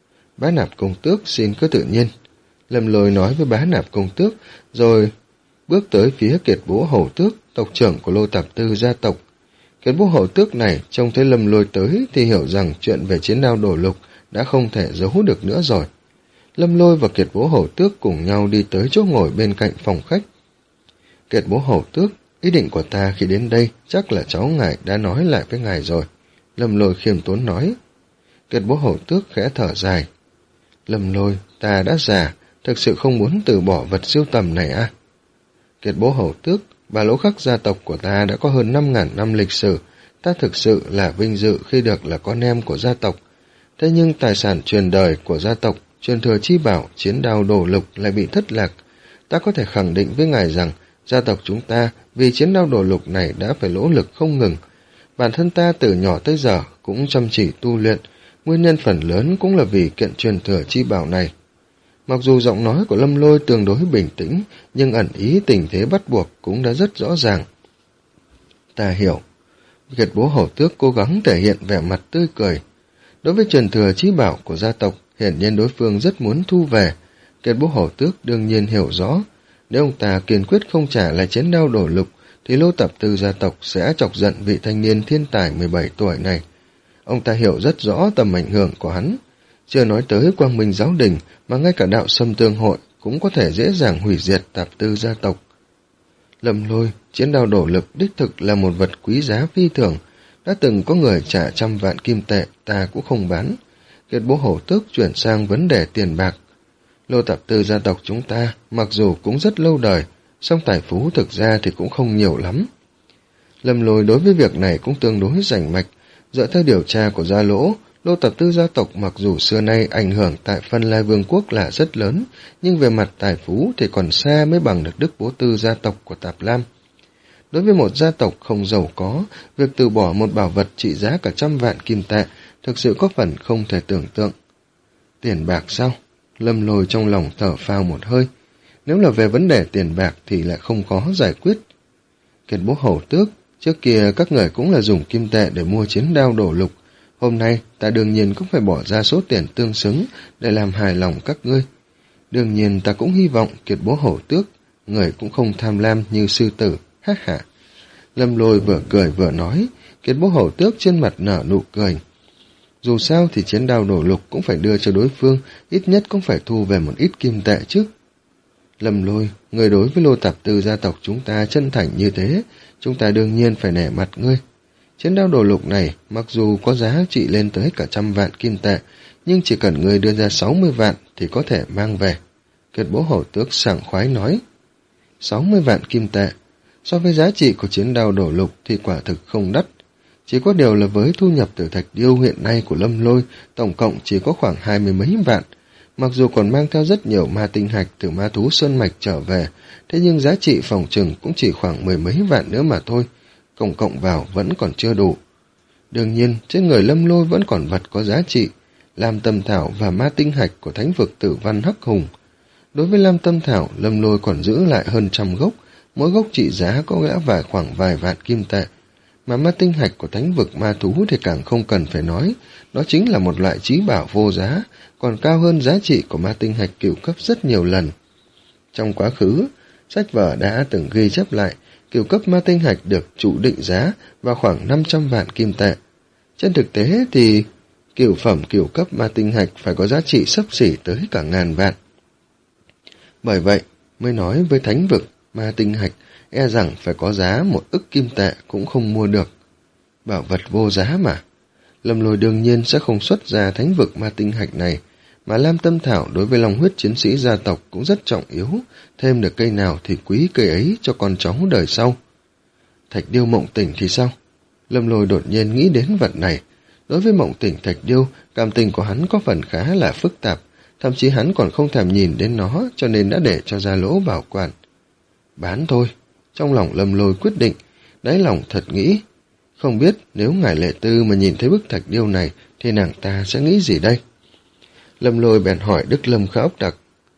Bá Nạp công tước xin cứ tự nhiên. Lâm Lôi nói với Bá Nạp công tước, rồi bước tới phía Kiệt Bố Hầu Tước, tộc trưởng của Lô Tạp Tư gia tộc. Kiệt Bố Hầu Tước này trông thấy Lâm Lôi tới thì hiểu rằng chuyện về chiến đao đổ lục đã không thể giấu được nữa rồi. Lâm Lôi và Kiệt Bố Hầu Tước cùng nhau đi tới chỗ ngồi bên cạnh phòng khách. Kiệt Bố Hầu Tước, ý định của ta khi đến đây chắc là cháu ngài đã nói lại với ngài rồi. Lâm Lôi khiêm tốn nói. Kiệt Bố Hầu Tước khẽ thở dài. Lâm Lôi, ta đã già, thực sự không muốn từ bỏ vật siêu tầm này à? Kiệt Bố Hầu Tước, Ba Lỗ Khắc gia tộc của ta đã có hơn năm ngàn năm lịch sử, ta thực sự là vinh dự khi được là con em của gia tộc. Thế nhưng tài sản truyền đời của gia tộc, truyền thừa chi bảo, chiến đao đổ lục lại bị thất lạc. Ta có thể khẳng định với ngài rằng, gia tộc chúng ta vì chiến đao đổ lục này đã phải nỗ lực không ngừng. Bản thân ta từ nhỏ tới giờ cũng chăm chỉ tu luyện, nguyên nhân phần lớn cũng là vì kiện truyền thừa chi bảo này. Mặc dù giọng nói của Lâm Lôi tương đối bình tĩnh, nhưng ẩn ý tình thế bắt buộc cũng đã rất rõ ràng. Ta hiểu. Kiệt Bố Hầu Tước cố gắng thể hiện vẻ mặt tươi cười. Đối với truyền thừa chi bảo của gia tộc, hiển nhiên đối phương rất muốn thu về. Kiệt Bố Hầu Tước đương nhiên hiểu rõ. Nếu ông ta kiên quyết không trả lại chiến đao đổ lục, thì Lô Tạp Tư gia tộc sẽ chọc giận vị thanh niên thiên tài mười bảy tuổi này. Ông ta hiểu rất rõ tầm ảnh hưởng của hắn. Chưa nói tới Quang Minh giáo đình, mà ngay cả đạo Sâm Tương hội cũng có thể dễ dàng hủy diệt Tạp Tư gia tộc. Lâm Lôi, chiến đao đổ lực đích thực là một vật quý giá phi thường. Đã từng có người trả trăm vạn kim tệ, ta cũng không bán. Kiệt Bố Hổ Tước chuyển sang vấn đề tiền bạc. Lô Tạp Tư gia tộc chúng ta, mặc dù cũng rất lâu đời, song tài phú thực ra thì cũng không nhiều lắm. Lâm Lôi đối với việc này cũng tương đối rành mạch. Dựa theo điều tra của Gia Lỗ, Lô Tạp Tư gia tộc mặc dù xưa nay ảnh hưởng tại Phân Lai Vương quốc là rất lớn, nhưng về mặt tài phú thì còn xa mới bằng được Đức Bố Tư gia tộc của Tạp Lam. Đối với một gia tộc không giàu có, việc từ bỏ một bảo vật trị giá cả trăm vạn kim tệ thực sự có phần không thể tưởng tượng. Tiền bạc sao? Lâm Lôi trong lòng thở phào một hơi. Nếu là về vấn đề tiền bạc thì lại không khó giải quyết. Kiệt Bố Hổ Tước, trước kia các người cũng là dùng kim tệ để mua chiến đao đổ lục. Hôm nay ta đương nhiên cũng phải bỏ ra số tiền tương xứng để làm hài lòng các ngươi. Đương nhiên ta cũng hy vọng Kiệt Bố Hổ Tước, người cũng không tham lam như sư tử, ha ha. Lâm Lôi vừa cười vừa nói, Kiệt Bố Hổ Tước trên mặt nở nụ cười. Dù sao thì chiến đao đổ lục cũng phải đưa cho đối phương, ít nhất cũng phải thu về một ít kim tệ chứ. Lâm Lôi, người đối với Lô Tạp Tư gia tộc chúng ta chân thành như thế, chúng ta đương nhiên phải nể mặt ngươi. Chiến đao đổ lục này, mặc dù có giá trị lên tới cả trăm vạn kim tệ, nhưng chỉ cần ngươi đưa ra sáu mươi vạn thì có thể mang về. Kiệt Bố Hổ Tước sảng khoái nói. sáu mươi vạn kim tệ, so với giá trị của chiến đao đổ lục thì quả thực không đắt. Chỉ có điều là với thu nhập từ thạch điêu hiện nay của Lâm Lôi, tổng cộng chỉ có khoảng hai mươi mấy vạn. Mặc dù còn mang theo rất nhiều ma tinh hạch từ ma thú sơn mạch trở về, thế nhưng giá trị phòng trừng cũng chỉ khoảng mười mấy vạn nữa mà thôi, cộng cộng vào vẫn còn chưa đủ. Đương nhiên, trên người Lâm Lôi vẫn còn vật có giá trị, Lam Tâm Thảo và ma tinh hạch của thánh vực Tử Văn Hắc Hùng. Đối với Lam Tâm Thảo, Lâm Lôi còn giữ lại hơn trăm gốc, mỗi gốc trị giá có lẽ vài khoảng vài vạn kim tệ. Mà ma tinh hạch của thánh vực ma thú thì càng không cần phải nói, đó chính là một loại trí bảo vô giá, còn cao hơn giá trị của ma tinh hạch cửu cấp rất nhiều lần. Trong quá khứ, sách vở đã từng ghi chép lại, cửu cấp ma tinh hạch được chủ định giá vào khoảng năm trăm vạn kim tệ. Trên thực tế thì cửu phẩm cửu cấp ma tinh hạch phải có giá trị xấp xỉ tới cả ngàn vạn. Bởi vậy, mới nói với thánh vực ma tinh hạch e rằng phải có giá một ức kim tệ cũng không mua được. Bảo vật vô giá mà. Lâm Lôi đương nhiên sẽ không xuất ra thánh vực ma tinh hạch này, mà Lam Tâm Thảo đối với lòng huyết chiến sĩ gia tộc cũng rất trọng yếu, thêm được cây nào thì quý cây ấy cho con cháu đời sau. Thạch điêu mộng tỉnh thì sao? Lâm Lôi đột nhiên nghĩ đến vật này. Đối với mộng tỉnh thạch điêu, cảm tình của hắn có phần khá là phức tạp, thậm chí hắn còn không thèm nhìn đến nó, cho nên đã để cho Gia Lỗ bảo quản. Bán thôi. Trong lòng Lâm Lôi quyết định, đáy lòng thật nghĩ, không biết nếu ngài Lệ Tư mà nhìn thấy bức thạch điêu này thì nàng ta sẽ nghĩ gì đây? Lâm Lôi bèn hỏi Đức Lâm Khả Ốc Đặc.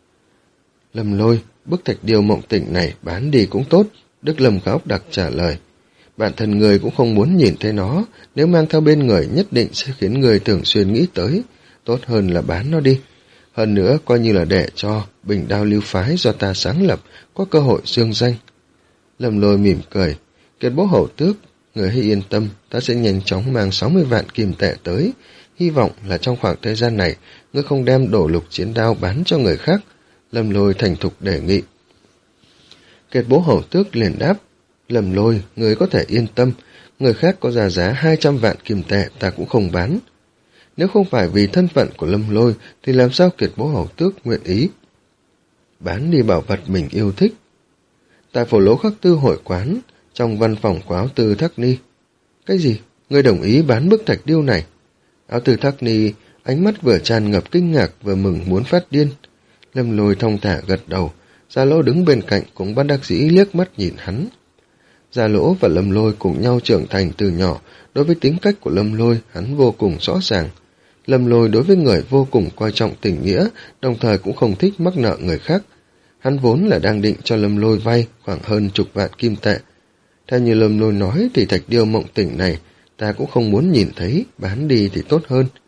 Lâm Lôi, bức thạch điêu mộng tỉnh này bán đi cũng tốt. Đức Lâm Khả Ốc Đặc trả lời. Bản thân người cũng không muốn nhìn thấy nó, nếu mang theo bên người nhất định sẽ khiến người thường xuyên nghĩ tới, tốt hơn là bán nó đi. Hơn nữa coi như là để cho Bình Đao Lưu Phái do ta sáng lập có cơ hội dương danh. Lâm Lôi mỉm cười. Kiệt Bố Hổ Tước, người hãy yên tâm, ta sẽ nhanh chóng mang sáu mươi vạn kim tệ tới. Hy vọng là trong khoảng thời gian này, ngươi không đem đổ lục chiến đao bán cho người khác. Lâm Lôi thành thục đề nghị. Kiệt Bố Hổ Tước liền đáp. Lâm Lôi, người có thể yên tâm, người khác có ra giá hai trăm vạn kim tệ ta cũng không bán. Nếu không phải vì thân phận của Lâm Lôi, thì làm sao Kiệt Bố Hổ Tước nguyện ý bán đi bảo vật mình yêu thích? Tại Phổ Lỗ Khắc Tư hội quán, trong văn phòng của Áo Tư Thác Ni. Cái gì? Ngươi đồng ý bán bức thạch điêu này? Áo Tư Thác Ni ánh mắt vừa tràn ngập kinh ngạc vừa mừng muốn phát điên. Lâm Lôi thong thả gật đầu, Gia Lỗ đứng bên cạnh cũng bất đắc dĩ liếc mắt nhìn hắn. Gia Lỗ và Lâm Lôi cùng nhau trưởng thành từ nhỏ, đối với tính cách của Lâm Lôi hắn vô cùng rõ ràng. Lâm Lôi đối với người vô cùng coi trọng tình nghĩa, đồng thời cũng không thích mắc nợ người khác. Hắn vốn là đang định cho Lâm Lôi vay khoảng hơn chục vạn kim tệ. Theo như Lâm Lôi nói thì thạch điêu mộng tỉnh này ta cũng không muốn nhìn thấy, bán đi thì tốt hơn.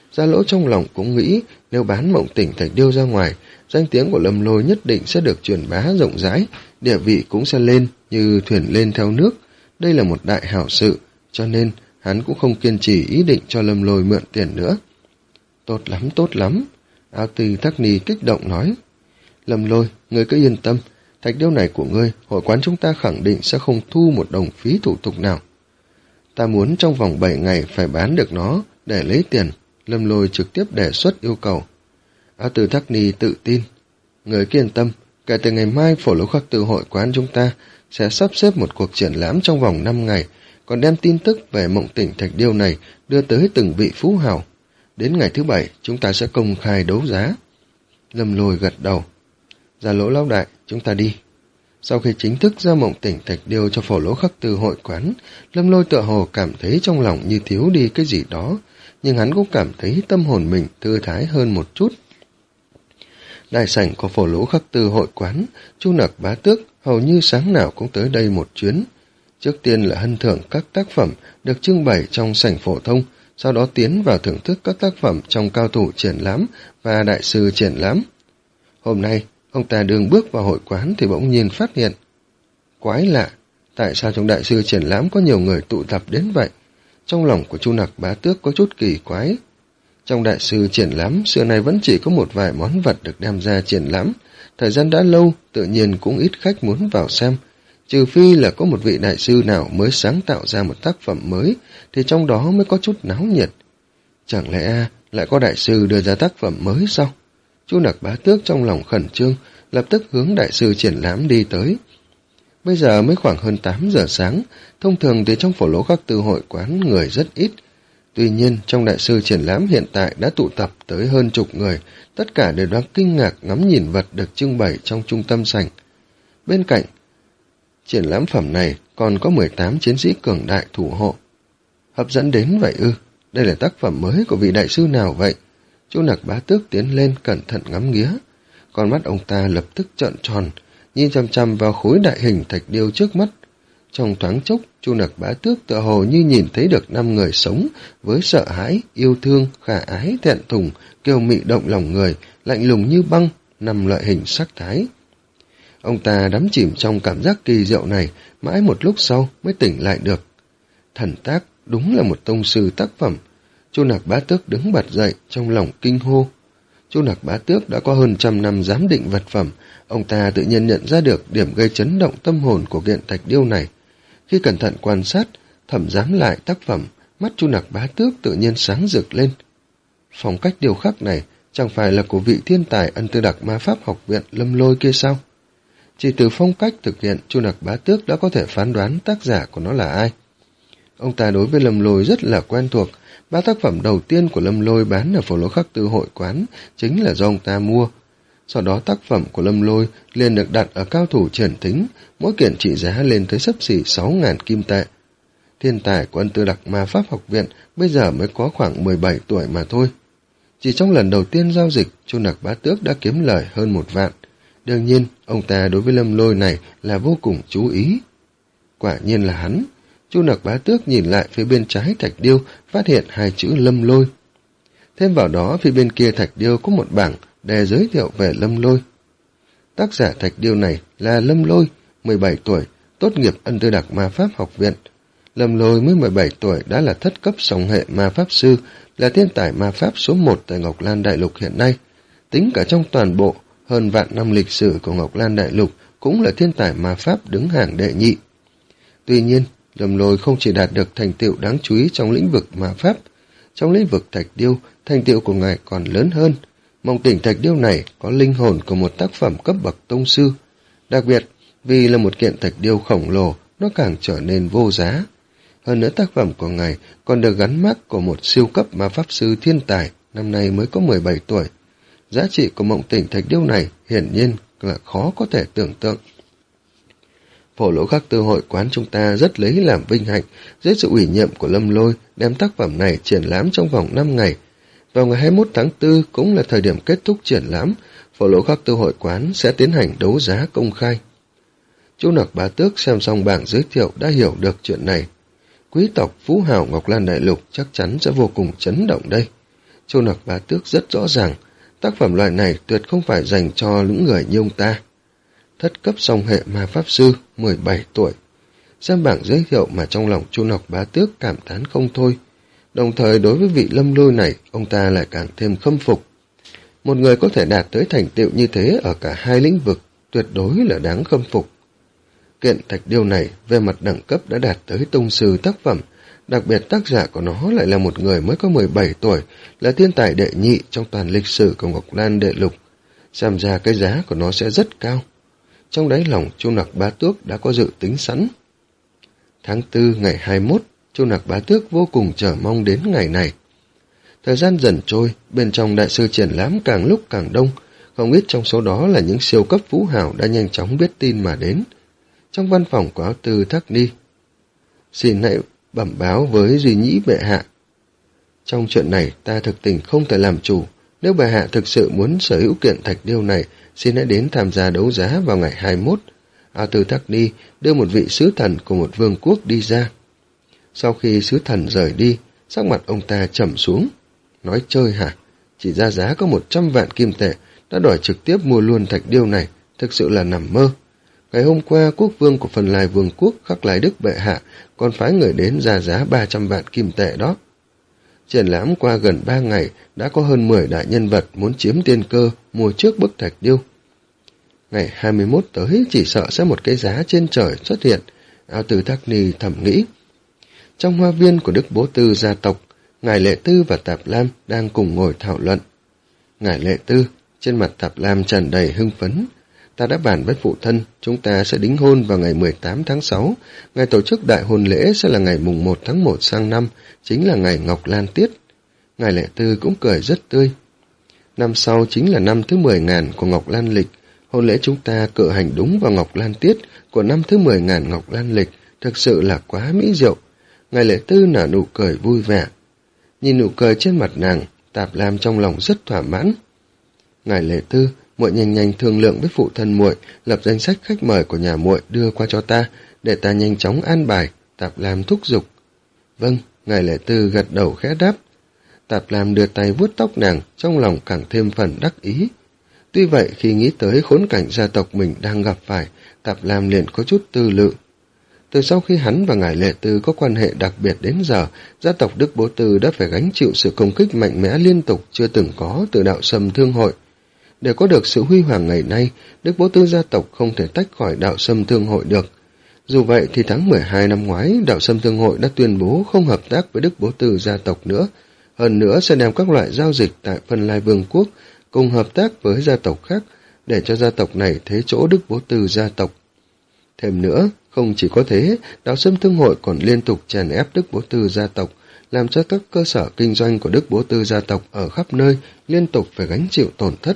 Gia Lỗ trong lòng cũng nghĩ nếu bán Mộng Tỉnh Thạch Điêu ra ngoài, danh tiếng của Lâm Lôi nhất định sẽ được truyền bá rộng rãi, địa vị cũng sẽ lên như thuyền lên theo nước. Đây là một đại hảo sự, cho nên hắn cũng không kiên trì ý định cho Lâm Lôi mượn tiền nữa. Tốt lắm, tốt lắm. Áo Tư Thắc Ni kích động nói. Lâm Lôi, ngươi cứ yên tâm, thạch điêu này của ngươi, hội quán chúng ta khẳng định sẽ không thu một đồng phí thủ tục nào. Ta muốn trong vòng bảy ngày phải bán được nó để lấy tiền. Lâm Lôi trực tiếp đề xuất yêu cầu. Áo Tư Thắc Ni tự tin. Người cứ yên tâm, kể từ ngày mai Phổ Lỗ Khắc Tư hội quán chúng ta sẽ sắp xếp một cuộc triển lãm trong vòng năm ngày, còn đem tin tức về Mộng Tỉnh Thạch Điêu này đưa tới từng vị phú hào. Đến ngày thứ bảy, chúng ta sẽ công khai đấu giá. Lâm Lôi gật đầu. Gia Lỗ lão đại, chúng ta đi. Sau khi chính thức ra Mộng Tỉnh Thạch Điêu cho Phổ Lỗ Khắc Tư hội quán, Lâm Lôi tựa hồ cảm thấy trong lòng như thiếu đi cái gì đó, nhưng hắn cũng cảm thấy tâm hồn mình thư thái hơn một chút. Đại sảnh của Phổ Lỗ Khắc Tư hội quán, Chu Nặc Bá Tước hầu như sáng nào cũng tới đây một chuyến. Trước tiên là hân thưởng các tác phẩm được trưng bày trong sảnh phổ thông, sau đó tiến vào thưởng thức các tác phẩm trong cao thủ triển lãm và đại sư triển lãm. Hôm nay, ông ta đường bước vào hội quán thì bỗng nhiên phát hiện. Quái lạ, tại sao trong đại sư triển lãm có nhiều người tụ tập đến vậy? Trong lòng của Chu Nặc Bá Tước có chút kỳ quái. Trong đại sư triển lãm, xưa nay vẫn chỉ có một vài món vật được đem ra triển lãm. Thời gian đã lâu, tự nhiên cũng ít khách muốn vào xem. Trừ phi là có một vị đại sư nào mới sáng tạo ra một tác phẩm mới, thì trong đó mới có chút náo nhiệt. Chẳng lẽ lại có đại sư đưa ra tác phẩm mới sao? Chu Nặc Bá Tước trong lòng khẩn trương, lập tức hướng đại sư triển lãm đi tới. Bây giờ mới khoảng hơn tám giờ sáng, thông thường thì trong Phổ Lỗ Khắc Tư hội quán người rất ít. Tuy nhiên, trong đại sư triển lãm hiện tại đã tụ tập tới hơn chục người, tất cả đều đang kinh ngạc ngắm nhìn vật được trưng bày trong trung tâm sảnh. Bên cạnh triển lãm phẩm này còn có mười tám chiến sĩ cường đại thủ hộ. Hấp dẫn đến vậy ư? Đây là tác phẩm mới của vị đại sư nào vậy? Chu Nặc Bá Tước tiến lên cẩn thận ngắm nghía. Con mắt ông ta lập tức trợn tròn, nhìn chằm chằm vào khối đại hình thạch điêu trước mắt. Trong thoáng chốc, Chu Nặc Bá Tước tựa hồ như nhìn thấy được năm người sống với sợ hãi, yêu thương, khả ái, thẹn thùng, kiêu mị động lòng người, lạnh lùng như băng, năm loại hình sắc thái. Ông ta đắm chìm trong cảm giác kỳ diệu này, mãi một lúc sau mới tỉnh lại được. Thần tác đúng là một tông sư tác phẩm. Chu Nặc Bá Tước đứng bật dậy trong lòng kinh hô. Chu Nặc Bá Tước đã có hơn trăm năm giám định vật phẩm, ông ta tự nhiên nhận ra được điểm gây chấn động tâm hồn của kiện thạch điêu này. Khi cẩn thận quan sát, thẩm giám lại tác phẩm, mắt Chu Nặc Bá Tước tự nhiên sáng rực lên. Phong cách điêu khắc này chẳng phải là của vị thiên tài Ân Tư Đặc Ma Pháp Học viện Lâm Lôi kia sao? Chỉ từ phong cách thực hiện, Chu Nặc Bá Tước đã có thể phán đoán tác giả của nó là ai. Ông ta đối với Lâm Lôi rất là quen thuộc. Ba tác phẩm đầu tiên của Lâm Lôi bán ở Phổ Lỗ Khắc Tư hội quán chính là do ông ta mua. Sau đó tác phẩm của Lâm Lôi liền được đặt ở cao thủ triển thính, mỗi kiện trị giá lên tới xấp xỉ sáu ngàn kim tệ. Thiên tài của Ân Tư Đặc Ma Pháp Học viện bây giờ mới có khoảng mười bảy tuổi mà thôi. Chỉ trong lần đầu tiên giao dịch, Chu Nặc Bá Tước đã kiếm lời hơn một vạn. Đương nhiên, ông ta đối với Lâm Lôi này là vô cùng chú ý. Quả nhiên là hắn. Chu Nặc Bá Tước nhìn lại phía bên trái thạch điêu, phát hiện hai chữ Lâm Lôi. Thêm vào đó, phía bên kia thạch điêu có một bảng để giới thiệu về Lâm Lôi. Tác giả thạch điêu này là Lâm Lôi, mười bảy tuổi, tốt nghiệp Ân Tư Đặc Ma Pháp Học viện. Lâm Lôi mới mười bảy tuổi đã là thất cấp song hệ ma pháp sư, là thiên tài ma pháp số một tại Ngọc Lan Đại Lục hiện nay. Tính cả trong toàn bộ hơn vạn năm lịch sử của Ngọc Lan Đại Lục cũng là thiên tài ma pháp đứng hàng đệ nhị. Tuy nhiên, Lâm Lôi không chỉ đạt được thành tựu đáng chú ý trong lĩnh vực ma pháp, trong lĩnh vực thạch điêu, thành tựu của ngài còn lớn hơn. Mộng Tỉnh Thạch Điêu này có linh hồn của một tác phẩm cấp bậc tông sư. Đặc biệt, vì là một kiện thạch điêu khổng lồ, nó càng trở nên vô giá. Hơn nữa tác phẩm của ngài còn được gắn mác của một siêu cấp ma pháp sư thiên tài, năm nay mới có mười bảy tuổi. Giá trị của Mộng Tỉnh Thạch Điêu này hiển nhiên là khó có thể tưởng tượng. Phổ Lỗ Khắc Tư hội quán chúng ta rất lấy làm vinh hạnh, dưới sự ủy nhiệm của Lâm Lôi đem tác phẩm này triển lãm trong vòng năm ngày. Vào ngày hai mươi mốt tháng tư cũng là thời điểm kết thúc triển lãm, Phổ Lỗ Khắc Tư hội quán sẽ tiến hành đấu giá công khai. Chu Nặc Bá Tước xem xong bảng giới thiệu đã hiểu được chuyện này. Quý tộc phú hào Ngọc Lan Đại Lục chắc chắn sẽ vô cùng chấn động đây. Chu Nặc Bá Tước rất rõ ràng, tác phẩm loại này tuyệt không phải dành cho những người như ông ta. Thất cấp song hệ ma pháp sư, mười bảy tuổi. Xem bảng giới thiệu mà trong lòng Chu Nặc Bá Tước cảm thán không thôi. Đồng thời đối với vị Lâm Lôi này, ông ta lại càng thêm khâm phục. Một người có thể đạt tới thành tựu như thế ở cả hai lĩnh vực, tuyệt đối là đáng khâm phục. Kiện thạch điêu này về mặt đẳng cấp đã đạt tới tông sư tác phẩm, đặc biệt tác giả của nó lại là một người mới có mười bảy tuổi, là thiên tài đệ nhị trong toàn lịch sử của Ngọc Lan Đệ Lục. Xem ra cái giá của nó sẽ rất cao. Trong đáy lòng Chu Nặc Bá Tước đã có dự tính sẵn. Tháng tư ngày hai mươi mốt, Chu Nặc Bá Tước vô cùng chờ mong đến ngày này. Thời gian dần trôi, bên trong đại sư triển lãm càng lúc càng đông, không ít trong số đó là những siêu cấp phú hào đã nhanh chóng biết tin mà đến. Trong văn phòng của Áo Tư Thác Ni, xin hãy bẩm báo với Duy Nhĩ bệ hạ. Trong chuyện này ta thực tình không thể làm chủ, nếu bệ hạ thực sự muốn sở hữu kiện thạch điêu này, xin hãy đến tham gia đấu giá vào ngày hai mươi mốt. Áo Tư Thác Ni đưa một vị sứ thần của một vương quốc đi ra. Sau khi sứ thần rời đi, sắc mặt ông ta trầm xuống. Nói chơi hả? Chỉ ra giá có một trăm vạn kim tệ, đã đòi trực tiếp mua luôn thạch điêu này, thực sự là nằm mơ. Ngày hôm qua, quốc vương của Phần Lai Vương quốc Khắc Lai Đức bệ hạ còn phái người đến ra giá ba trăm vạn kim tệ đó. Triển lãm qua gần ba ngày, đã có hơn mười đại nhân vật muốn chiếm tiên cơ, mua trước bức thạch điêu. Ngày hai mươi mốt tới chỉ sợ sẽ một cái giá trên trời xuất hiện, Áo Tư Thác Ni thầm nghĩ. Trong hoa viên của Đức Bố Tư gia tộc, Ngài Lệ Tư và Tạp Lam đang cùng ngồi thảo luận. Ngài Lệ Tư, trên mặt Tạp Lam tràn đầy hưng phấn. Ta đã bàn với phụ thân, chúng ta sẽ đính hôn vào ngày mười tám tháng sáu. Ngày tổ chức đại hôn lễ sẽ là ngày mùng một tháng một sang năm, chính là ngày Ngọc Lan Tiết. Ngài Lệ Tư cũng cười rất tươi. Năm sau chính là năm thứ mười ngàn của Ngọc Lan Lịch. Hôn lễ chúng ta cử hành đúng vào Ngọc Lan Tiết của năm thứ mười ngàn Ngọc Lan Lịch, thực sự là quá mỹ diệu. Ngài Lệ Tư nở nụ cười vui vẻ. Nhìn nụ cười trên mặt nàng, Tạp Lam trong lòng rất thỏa mãn. Ngài Lệ Tư, muội nhanh nhanh thương lượng với phụ thân muội, lập danh sách khách mời của nhà muội đưa qua cho ta, để ta nhanh chóng an bài. Tạp Lam thúc giục. Vâng, Ngài Lệ Tư gật đầu khẽ đáp. Tạp Lam đưa tay vuốt tóc nàng, trong lòng càng thêm phần đắc ý. Tuy vậy, khi nghĩ tới khốn cảnh gia tộc mình đang gặp phải, Tạp Lam liền có chút tư lự. Từ sau khi hắn và Ngài Lệ Tư có quan hệ đặc biệt đến giờ, gia tộc Đức Bố Tư đã phải gánh chịu sự công kích mạnh mẽ liên tục chưa từng có từ Đạo Sâm Thương Hội. Để có được sự huy hoàng ngày nay, Đức Bố Tư gia tộc không thể tách khỏi Đạo Sâm Thương Hội được. Dù vậy thì tháng mười hai năm ngoái, Đạo Sâm Thương Hội đã tuyên bố không hợp tác với Đức Bố Tư gia tộc nữa. Hơn nữa sẽ đem các loại giao dịch tại Phần Lai Vương quốc cùng hợp tác với gia tộc khác để cho gia tộc này thế chỗ Đức Bố Tư gia tộc. Thêm nữa, không chỉ có thế, Đạo Sâm Thương Hội còn liên tục chèn ép Đức Bố Tư gia tộc, làm cho các cơ sở kinh doanh của Đức Bố Tư gia tộc ở khắp nơi liên tục phải gánh chịu tổn thất.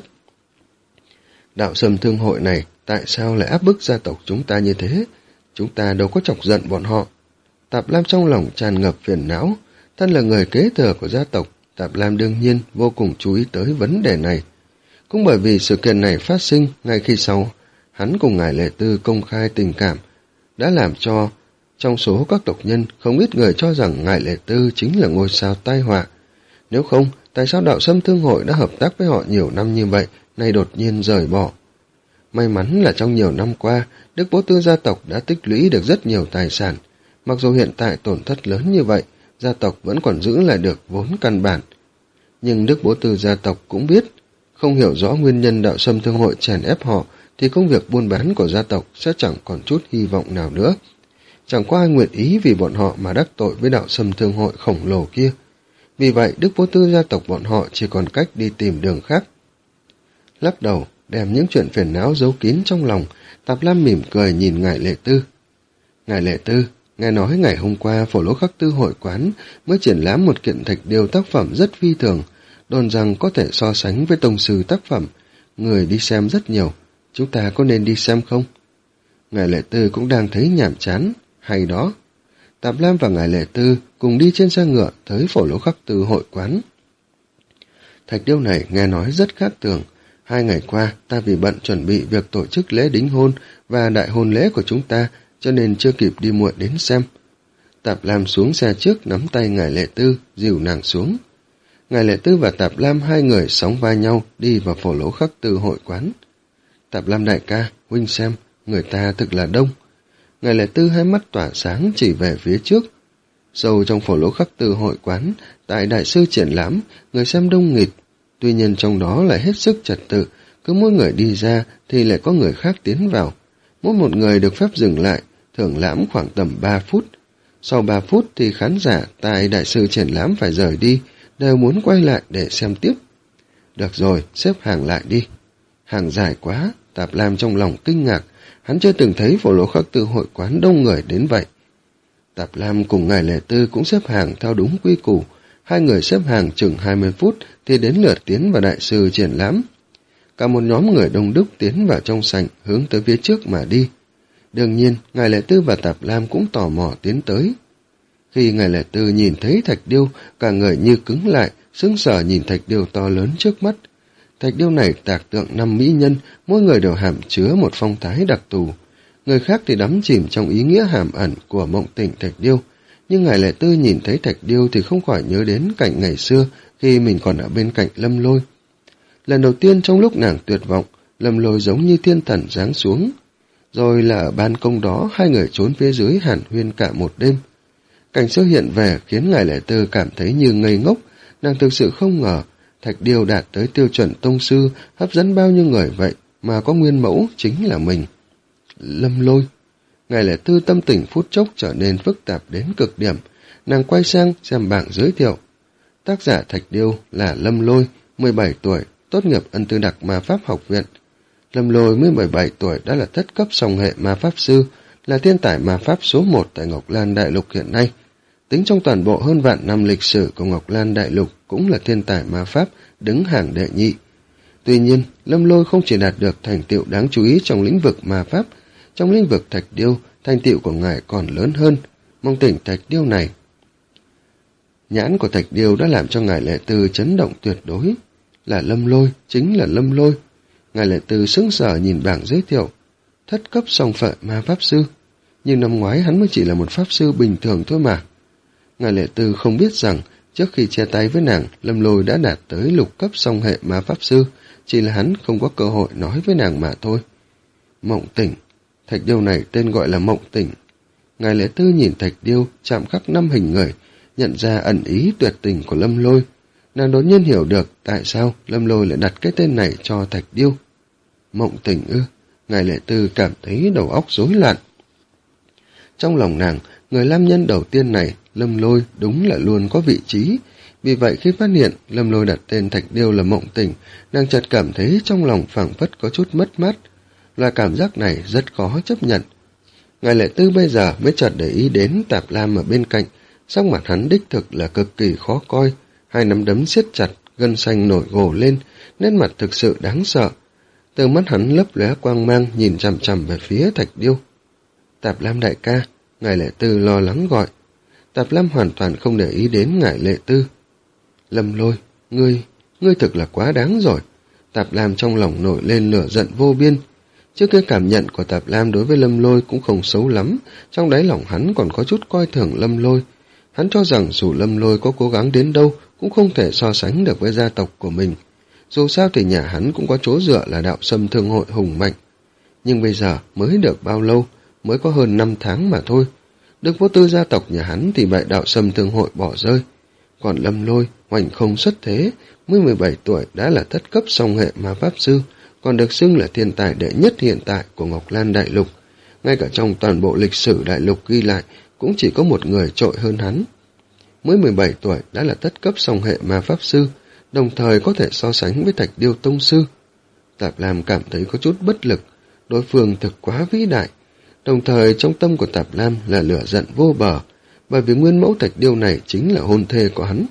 Đạo Sâm Thương Hội này tại sao lại áp bức gia tộc chúng ta như thế? Chúng ta đâu có chọc giận bọn họ. Tạp Lam trong lòng tràn ngập phiền não. Thân là người kế thừa của gia tộc, Tạp Lam đương nhiên vô cùng chú ý tới vấn đề này. Cũng bởi vì sự kiện này phát sinh ngay khi sau, hắn cùng Ngài Lệ Tư công khai tình cảm, đã làm cho trong số các tộc nhân không ít người cho rằng Ngài Lệ Tư chính là ngôi sao tai họa. Nếu không, tại sao Đạo Sâm Thương Hội đã hợp tác với họ nhiều năm như vậy, nay đột nhiên rời bỏ? May mắn là trong nhiều năm qua, Đức Bố Tư gia tộc đã tích lũy được rất nhiều tài sản. Mặc dù hiện tại tổn thất lớn như vậy, gia tộc vẫn còn giữ lại được vốn căn bản. Nhưng Đức Bố Tư gia tộc cũng biết, không hiểu rõ nguyên nhân Đạo Sâm Thương Hội chèn ép họ, thì công việc buôn bán của gia tộc sẽ chẳng còn chút hy vọng nào nữa. Chẳng có ai nguyện ý vì bọn họ mà đắc tội với Đạo Sâm Thương Hội khổng lồ kia. Vì vậy, Đức Bố Tư gia tộc bọn họ chỉ còn cách đi tìm đường khác. Lắc đầu, đem những chuyện phiền não giấu kín trong lòng, Tạp Lam mỉm cười nhìn Ngài Lệ Tư. Ngài Lệ Tư, nghe nói ngày hôm qua Phổ Lỗ Khắc Tư hội quán mới triển lãm một kiện thạch điêu tác phẩm rất phi thường, đồn rằng có thể so sánh với tông sư tác phẩm. Người đi xem rất nhiều, chúng ta có nên đi xem không? Ngài Lệ Tư cũng đang thấy nhàm chán. Hay đó. Tạp Lam và Ngài Lệ Tư cùng đi trên xe ngựa tới Phổ Lỗ Khắc Tư hội quán. Thạch điêu này nghe nói rất khác thường. Hai ngày qua, ta vì bận chuẩn bị việc tổ chức lễ đính hôn và đại hôn lễ của chúng ta, cho nên chưa kịp đi muộn đến xem. Tạp Lam xuống xe trước nắm tay Ngài Lệ Tư, dìu nàng xuống. Ngài Lệ Tư và Tạp Lam hai người sóng vai nhau đi vào phổ lỗ khắc tư hội quán. Tạp Lam đại ca, huynh xem, người ta thực là đông. Ngài Lệ Tư hai mắt tỏa sáng chỉ về phía trước. Sâu trong phổ lỗ khắc tư hội quán, tại đại sư triển lãm, người xem đông nghịt. Tuy nhiên trong đó lại hết sức trật tự, cứ mỗi người đi ra thì lại có người khác tiến vào. Mỗi một người được phép dừng lại, thưởng lãm khoảng tầm ba phút. Sau ba phút thì khán giả tại đại sư triển lãm phải rời đi, đều muốn quay lại để xem tiếp. Được rồi, xếp hàng lại đi. Hàng dài quá, Tạp Lam trong lòng kinh ngạc, hắn chưa từng thấy phổ lỗ khắc tư hội quán đông người đến vậy. Tạp Lam cùng Ngài Lệ Tư cũng xếp hàng theo đúng quy củ, hai người xếp hàng chừng hai mươi phút thì đến lượt tiến vào đại sư triển lãm. Cả một nhóm người đông đúc tiến vào trong sảnh hướng tới phía trước mà đi. Đương nhiên, Ngài Lệ Tư và Tạp Lam cũng tò mò tiến tới. Khi Ngài Lệ Tư nhìn thấy thạch điêu, cả người như cứng lại, sững sờ nhìn thạch điêu to lớn trước mắt. Thạch điêu này tạc tượng năm mỹ nhân, mỗi người đều hàm chứa một phong thái đặc thù. Người khác thì đắm chìm trong ý nghĩa hàm ẩn của mộng tỉnh thạch điêu. Nhưng Ngài Lệ Tư nhìn thấy thạch điêu thì không khỏi nhớ đến cảnh ngày xưa khi mình còn ở bên cạnh Lâm Lôi. Lần đầu tiên trong lúc nàng tuyệt vọng, Lâm Lôi giống như thiên thần giáng xuống. Rồi là ở ban công đó hai người trốn phía dưới hàn huyên cả một đêm. Cảnh xưa hiện về khiến Ngài Lệ Tư cảm thấy như ngây ngốc, nàng thực sự không ngờ thạch điêu đạt tới tiêu chuẩn tông sư hấp dẫn bao nhiêu người vậy mà có nguyên mẫu chính là mình. Lâm Lôi. Ngài Lệ Tư tâm tình phút chốc trở nên phức tạp đến cực điểm, nàng quay sang xem bảng giới thiệu. Tác giả thạch điêu là Lâm Lôi, mười bảy tuổi, tốt nghiệp ân tư đặc ma pháp học viện. Lâm Lôi mới mười bảy tuổi đã là thất cấp song hệ ma pháp sư, là thiên tài ma pháp số một tại Ngọc Lan Đại Lục hiện nay. Tính trong toàn bộ hơn vạn năm lịch sử của Ngọc Lan Đại Lục cũng là thiên tài ma pháp đứng hàng đệ nhị. Tuy nhiên, Lâm Lôi không chỉ đạt được thành tựu đáng chú ý trong lĩnh vực ma pháp, trong lĩnh vực thạch điêu, thành tựu của ngài còn lớn hơn. Mong tỉnh thạch điêu này. Nhãn của thạch điêu đã làm cho Ngài Lệ Tư chấn động tuyệt đối. Là Lâm Lôi, chính là Lâm Lôi. Ngài Lệ Tư sững sờ nhìn bảng giới thiệu. Thất cấp song phệ ma pháp sư. Nhưng năm ngoái hắn mới chỉ là một pháp sư bình thường thôi mà. Ngài Lệ Tư không biết rằng trước khi chia tay với nàng, Lâm Lôi đã đạt tới lục cấp song hệ ma pháp sư, chỉ là hắn không có cơ hội nói với nàng mà thôi. Mộng tỉnh. Thạch điêu này tên gọi là Mộng tỉnh. Ngài Lệ Tư nhìn thạch điêu chạm khắc năm hình người, nhận ra ẩn ý tuyệt tình của Lâm Lôi. Nàng đột nhiên hiểu được tại sao Lâm Lôi lại đặt cái tên này cho thạch điêu. Mộng tỉnh ư? Ngài Lệ Tư cảm thấy đầu óc rối loạn. Trong lòng nàng, người nam nhân đầu tiên này, Lâm Lôi, đúng là luôn có vị trí. Vì vậy khi phát hiện Lâm Lôi đặt tên thạch điêu là Mộng tỉnh, nàng chợt cảm thấy trong lòng phảng phất có chút mất mát. Loại cảm giác này rất khó chấp nhận. Ngài Lệ Tư bây giờ mới chợt để ý đến Tạp Lam ở bên cạnh, sắc mặt hắn đích thực là cực kỳ khó coi, hai nắm đấm siết chặt, gân xanh nổi gồ lên, nét mặt thực sự đáng sợ. Từ mắt hắn lấp lóe quang mang nhìn chằm chằm về phía thạch điêu. Tạp Lam đại ca, Ngài Lệ Tư lo lắng gọi. Tạp Lam hoàn toàn không để ý đến Ngài Lệ Tư. Lâm Lôi, ngươi, ngươi thực là quá đáng rồi. Tạp Lam trong lòng nổi lên lửa giận vô biên. Trước cái cảm nhận của Tạp Lam đối với Lâm Lôi cũng không xấu lắm, trong đáy lòng hắn còn có chút coi thường Lâm Lôi. Hắn cho rằng dù Lâm Lôi có cố gắng đến đâu cũng không thể so sánh được với gia tộc của mình. Dù sao thì nhà hắn cũng có chỗ dựa là đạo sâm thương hội hùng mạnh. Nhưng bây giờ mới được bao lâu, mới có hơn năm tháng mà thôi. Đức vô tư gia tộc nhà hắn thì bị đạo sâm thương hội bỏ rơi. Còn Lâm Lôi, hoành không xuất thế, mới mười bảy tuổi đã là thất cấp song hệ ma pháp sư, còn được xưng là thiên tài đệ nhất hiện tại của Ngọc Lan Đại Lục. Ngay cả trong toàn bộ lịch sử Đại Lục ghi lại, cũng chỉ có một người trội hơn hắn. Mới mười bảy tuổi đã là thất cấp song hệ ma pháp sư, đồng thời có thể so sánh với thạch điêu tông sư. Tạp Lam cảm thấy có chút bất lực, đối phương thực quá vĩ đại. Đồng thời trong tâm của Tạp Lam là lửa giận vô bờ, bởi vì nguyên mẫu thạch điêu này chính là hôn thê của hắn.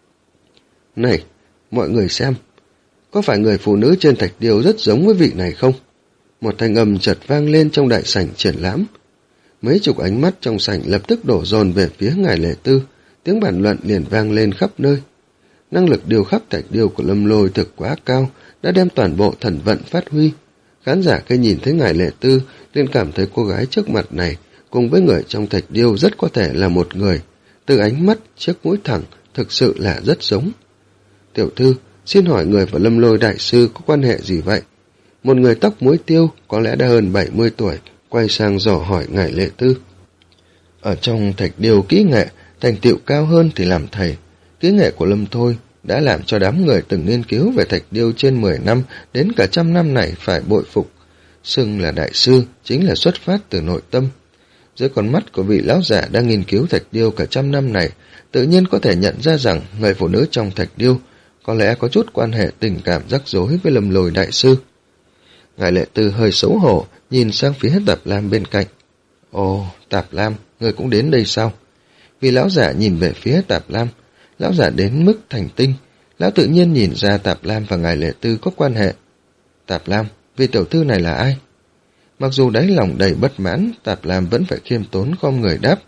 Này, mọi người xem, có phải người phụ nữ trên thạch điêu rất giống với vị này không? Một thanh âm chợt vang lên trong đại sảnh triển lãm. Mấy chục ánh mắt trong sảnh lập tức đổ dồn về phía Ngài Lệ Tư, tiếng bàn luận liền vang lên khắp nơi. Năng lực điều khắc thạch điêu của Lâm Lôi thực quá cao, đã đem toàn bộ thần vận phát huy. Khán giả khi nhìn thấy Ngài Lệ Tư liền cảm thấy cô gái trước mặt này cùng với người trong thạch điêu rất có thể là một người. Từ ánh mắt, chiếc mũi thẳng thực sự là rất giống. Tiểu thư, xin hỏi người và Lâm Lôi đại sư có quan hệ gì vậy? Một người tóc muối tiêu, có lẽ đã hơn bảy mươi tuổi, quay sang dò hỏi ngài Lệ Tư. Ở trong thạch điêu kỹ nghệ, thành tựu cao hơn thì làm thầy. Kỹ nghệ của Lâm Thôi đã làm cho đám người từng nghiên cứu về thạch điêu trên mười năm đến cả trăm năm này phải bội phục. Xưng là đại sư chính là xuất phát từ nội tâm. Dưới con mắt của vị lão giả đang nghiên cứu thạch điêu cả trăm năm này, tự nhiên có thể nhận ra rằng người phụ nữ trong thạch điêu có lẽ có chút quan hệ tình cảm rắc rối với Lâm Lôi đại sư. Ngài Lệ Tư hơi xấu hổ, nhìn sang phía Tạp Lam bên cạnh. Ồ, Tạp Lam, người cũng đến đây sao? Vì lão giả nhìn về phía Tạp Lam, lão giả đến mức thành tinh, lão tự nhiên nhìn ra Tạp Lam và ngài Lệ Tư có quan hệ. Tạp Lam, vị tiểu thư này là ai? Mặc dù đáy lòng đầy bất mãn, Tạp Lam vẫn phải khiêm tốn khom người đáp.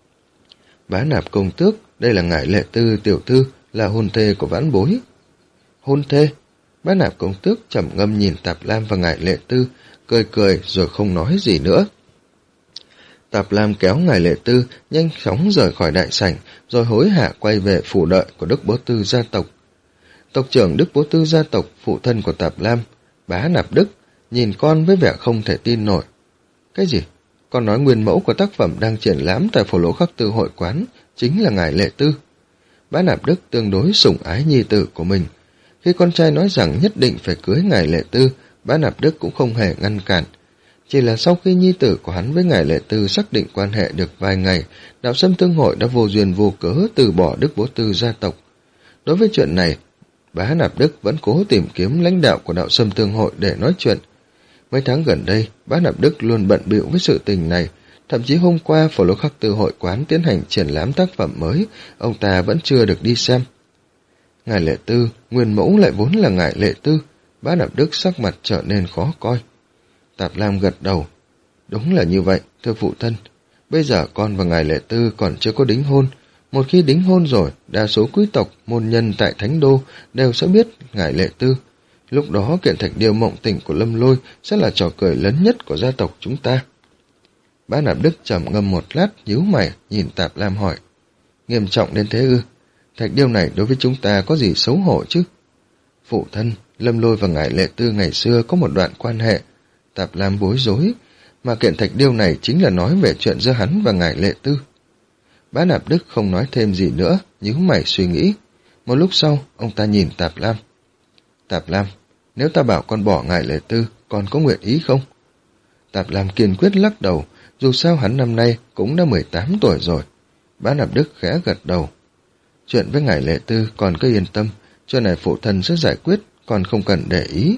Bá Nạp công tước, đây là ngài Lệ Tư tiểu thư, là hôn thê của vãn bối. Hôn thê? Bá Nạp công tước trầm ngâm nhìn Tạp Lam và ngài Lệ Tư, cười cười rồi không nói gì nữa. Tạp Lam kéo ngài Lệ Tư nhanh chóng rời khỏi đại sảnh, rồi hối hả quay về phủ đợi của Đức Bố Tư gia tộc. Tộc trưởng Đức Bố Tư gia tộc, phụ thân của Tạp Lam, Bá Nạp Đức, nhìn con với vẻ không thể tin nổi. Cái gì? Con nói nguyên mẫu của tác phẩm đang triển lãm tại phổ lỗ khắc tư hội quán chính là ngài Lệ Tư. Bá Nạp Đức tương đối sủng ái nhi tử của mình. Khi con trai nói rằng nhất định phải cưới ngài Lệ Tư, Bá Nạp Đức cũng không hề ngăn cản. Chỉ là sau khi nhi tử của hắn với ngài Lệ Tư xác định quan hệ được vài ngày, Đạo Sâm Thương hội đã vô duyên vô cớ từ bỏ Đức Bố Tư gia tộc. Đối với chuyện này, Bá Nạp Đức vẫn cố tìm kiếm lãnh đạo của Đạo Sâm Thương hội để nói chuyện. Mấy tháng gần đây, Bá Nạp Đức luôn bận bịu với sự tình này, thậm chí hôm qua phổ lỗ khắc tư hội quán tiến hành triển lãm tác phẩm mới, ông ta vẫn chưa được đi xem. Ngài Lệ Tư, nguyên mẫu lại vốn là ngài Lệ Tư, Bá Nạp Đức sắc mặt trở nên khó coi. Tạp Lam gật đầu. Đúng là như vậy, thưa phụ thân. Bây giờ con và ngài Lệ Tư còn chưa có đính hôn. Một khi đính hôn rồi, đa số quý tộc, môn nhân tại Thánh Đô đều sẽ biết ngài Lệ Tư. Lúc đó kiện thạch điêu mộng tình của Lâm Lôi sẽ là trò cười lớn nhất của gia tộc chúng ta. Bá Nạp Đức trầm ngâm một lát, nhíu mày, nhìn Tạp Lam hỏi. Nghiêm trọng đến thế ư? Thạch điêu này đối với chúng ta có gì xấu hổ chứ? Phụ thân, Lâm Lôi và ngài Lệ Tư ngày xưa có một đoạn quan hệ. Tạp Lam bối rối, mà kiện thạch điêu này chính là nói về chuyện giữa hắn và ngài Lệ Tư. Bá Nạp Đức không nói thêm gì nữa, nhíu mày suy nghĩ. Một lúc sau, ông ta nhìn Tạp Lam. Tạp Lam, nếu ta bảo con bỏ ngài Lệ Tư, con có nguyện ý không? Tạp Lam kiên quyết lắc đầu, dù sao hắn năm nay cũng đã mười tám tuổi rồi. Bá Nạp Đức khẽ gật đầu. Chuyện với ngài Lệ Tư còn cứ yên tâm, chuyện này phụ thân sẽ giải quyết, còn không cần để ý.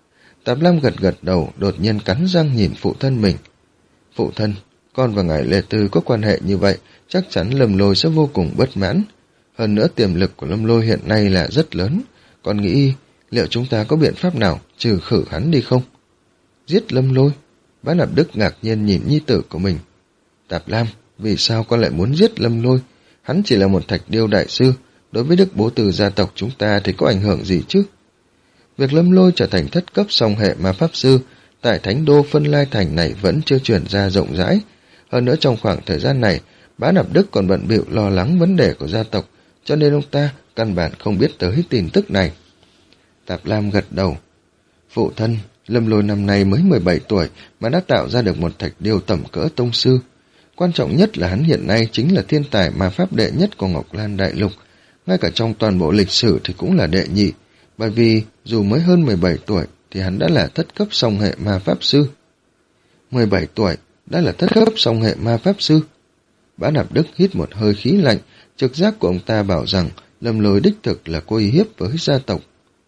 Tạp Lam gật gật đầu, đột nhiên cắn răng nhìn phụ thân mình. Phụ thân, con và ngài Lệ Tư có quan hệ như vậy, chắc chắn Lâm Lôi sẽ vô cùng bất mãn. Hơn nữa tiềm lực của Lâm Lôi hiện nay là rất lớn. Con nghĩ liệu chúng ta có biện pháp nào trừ khử hắn đi không? Giết Lâm Lôi? Bá Nạp Đức ngạc nhiên nhìn nhi tử của mình. Tạp Lam, vì sao con lại muốn giết Lâm Lôi? Hắn chỉ là một thạch điêu đại sư, đối với Đức Bố Tư gia tộc chúng ta thì có ảnh hưởng gì chứ? Việc Lâm Lôi trở thành thất cấp song hệ ma pháp sư tại Thánh Đô Phân Lai Thành này vẫn chưa truyền ra rộng rãi. Hơn nữa trong khoảng thời gian này, Bá Nạp Đức còn bận bịu lo lắng vấn đề của gia tộc, cho nên ông ta căn bản không biết tới tin tức này. Tạp Lam gật đầu. Phụ thân, Lâm Lôi năm nay mới mười bảy tuổi mà đã tạo ra được một thạch điêu tầm cỡ tông sư. Quan trọng nhất là hắn hiện nay chính là thiên tài ma pháp đệ nhất của Ngọc Lan Đại Lục. Ngay cả trong toàn bộ lịch sử thì cũng là đệ nhị, bởi vì dù mới hơn mười bảy tuổi thì hắn đã là thất cấp song hệ ma pháp sư. mười bảy tuổi đã là thất cấp song hệ ma pháp sư. Bá Nạp Đức hít một hơi khí lạnh, trực giác của ông ta bảo rằng Lâm Lôi đích thực là có uy hiếp với gia tộc.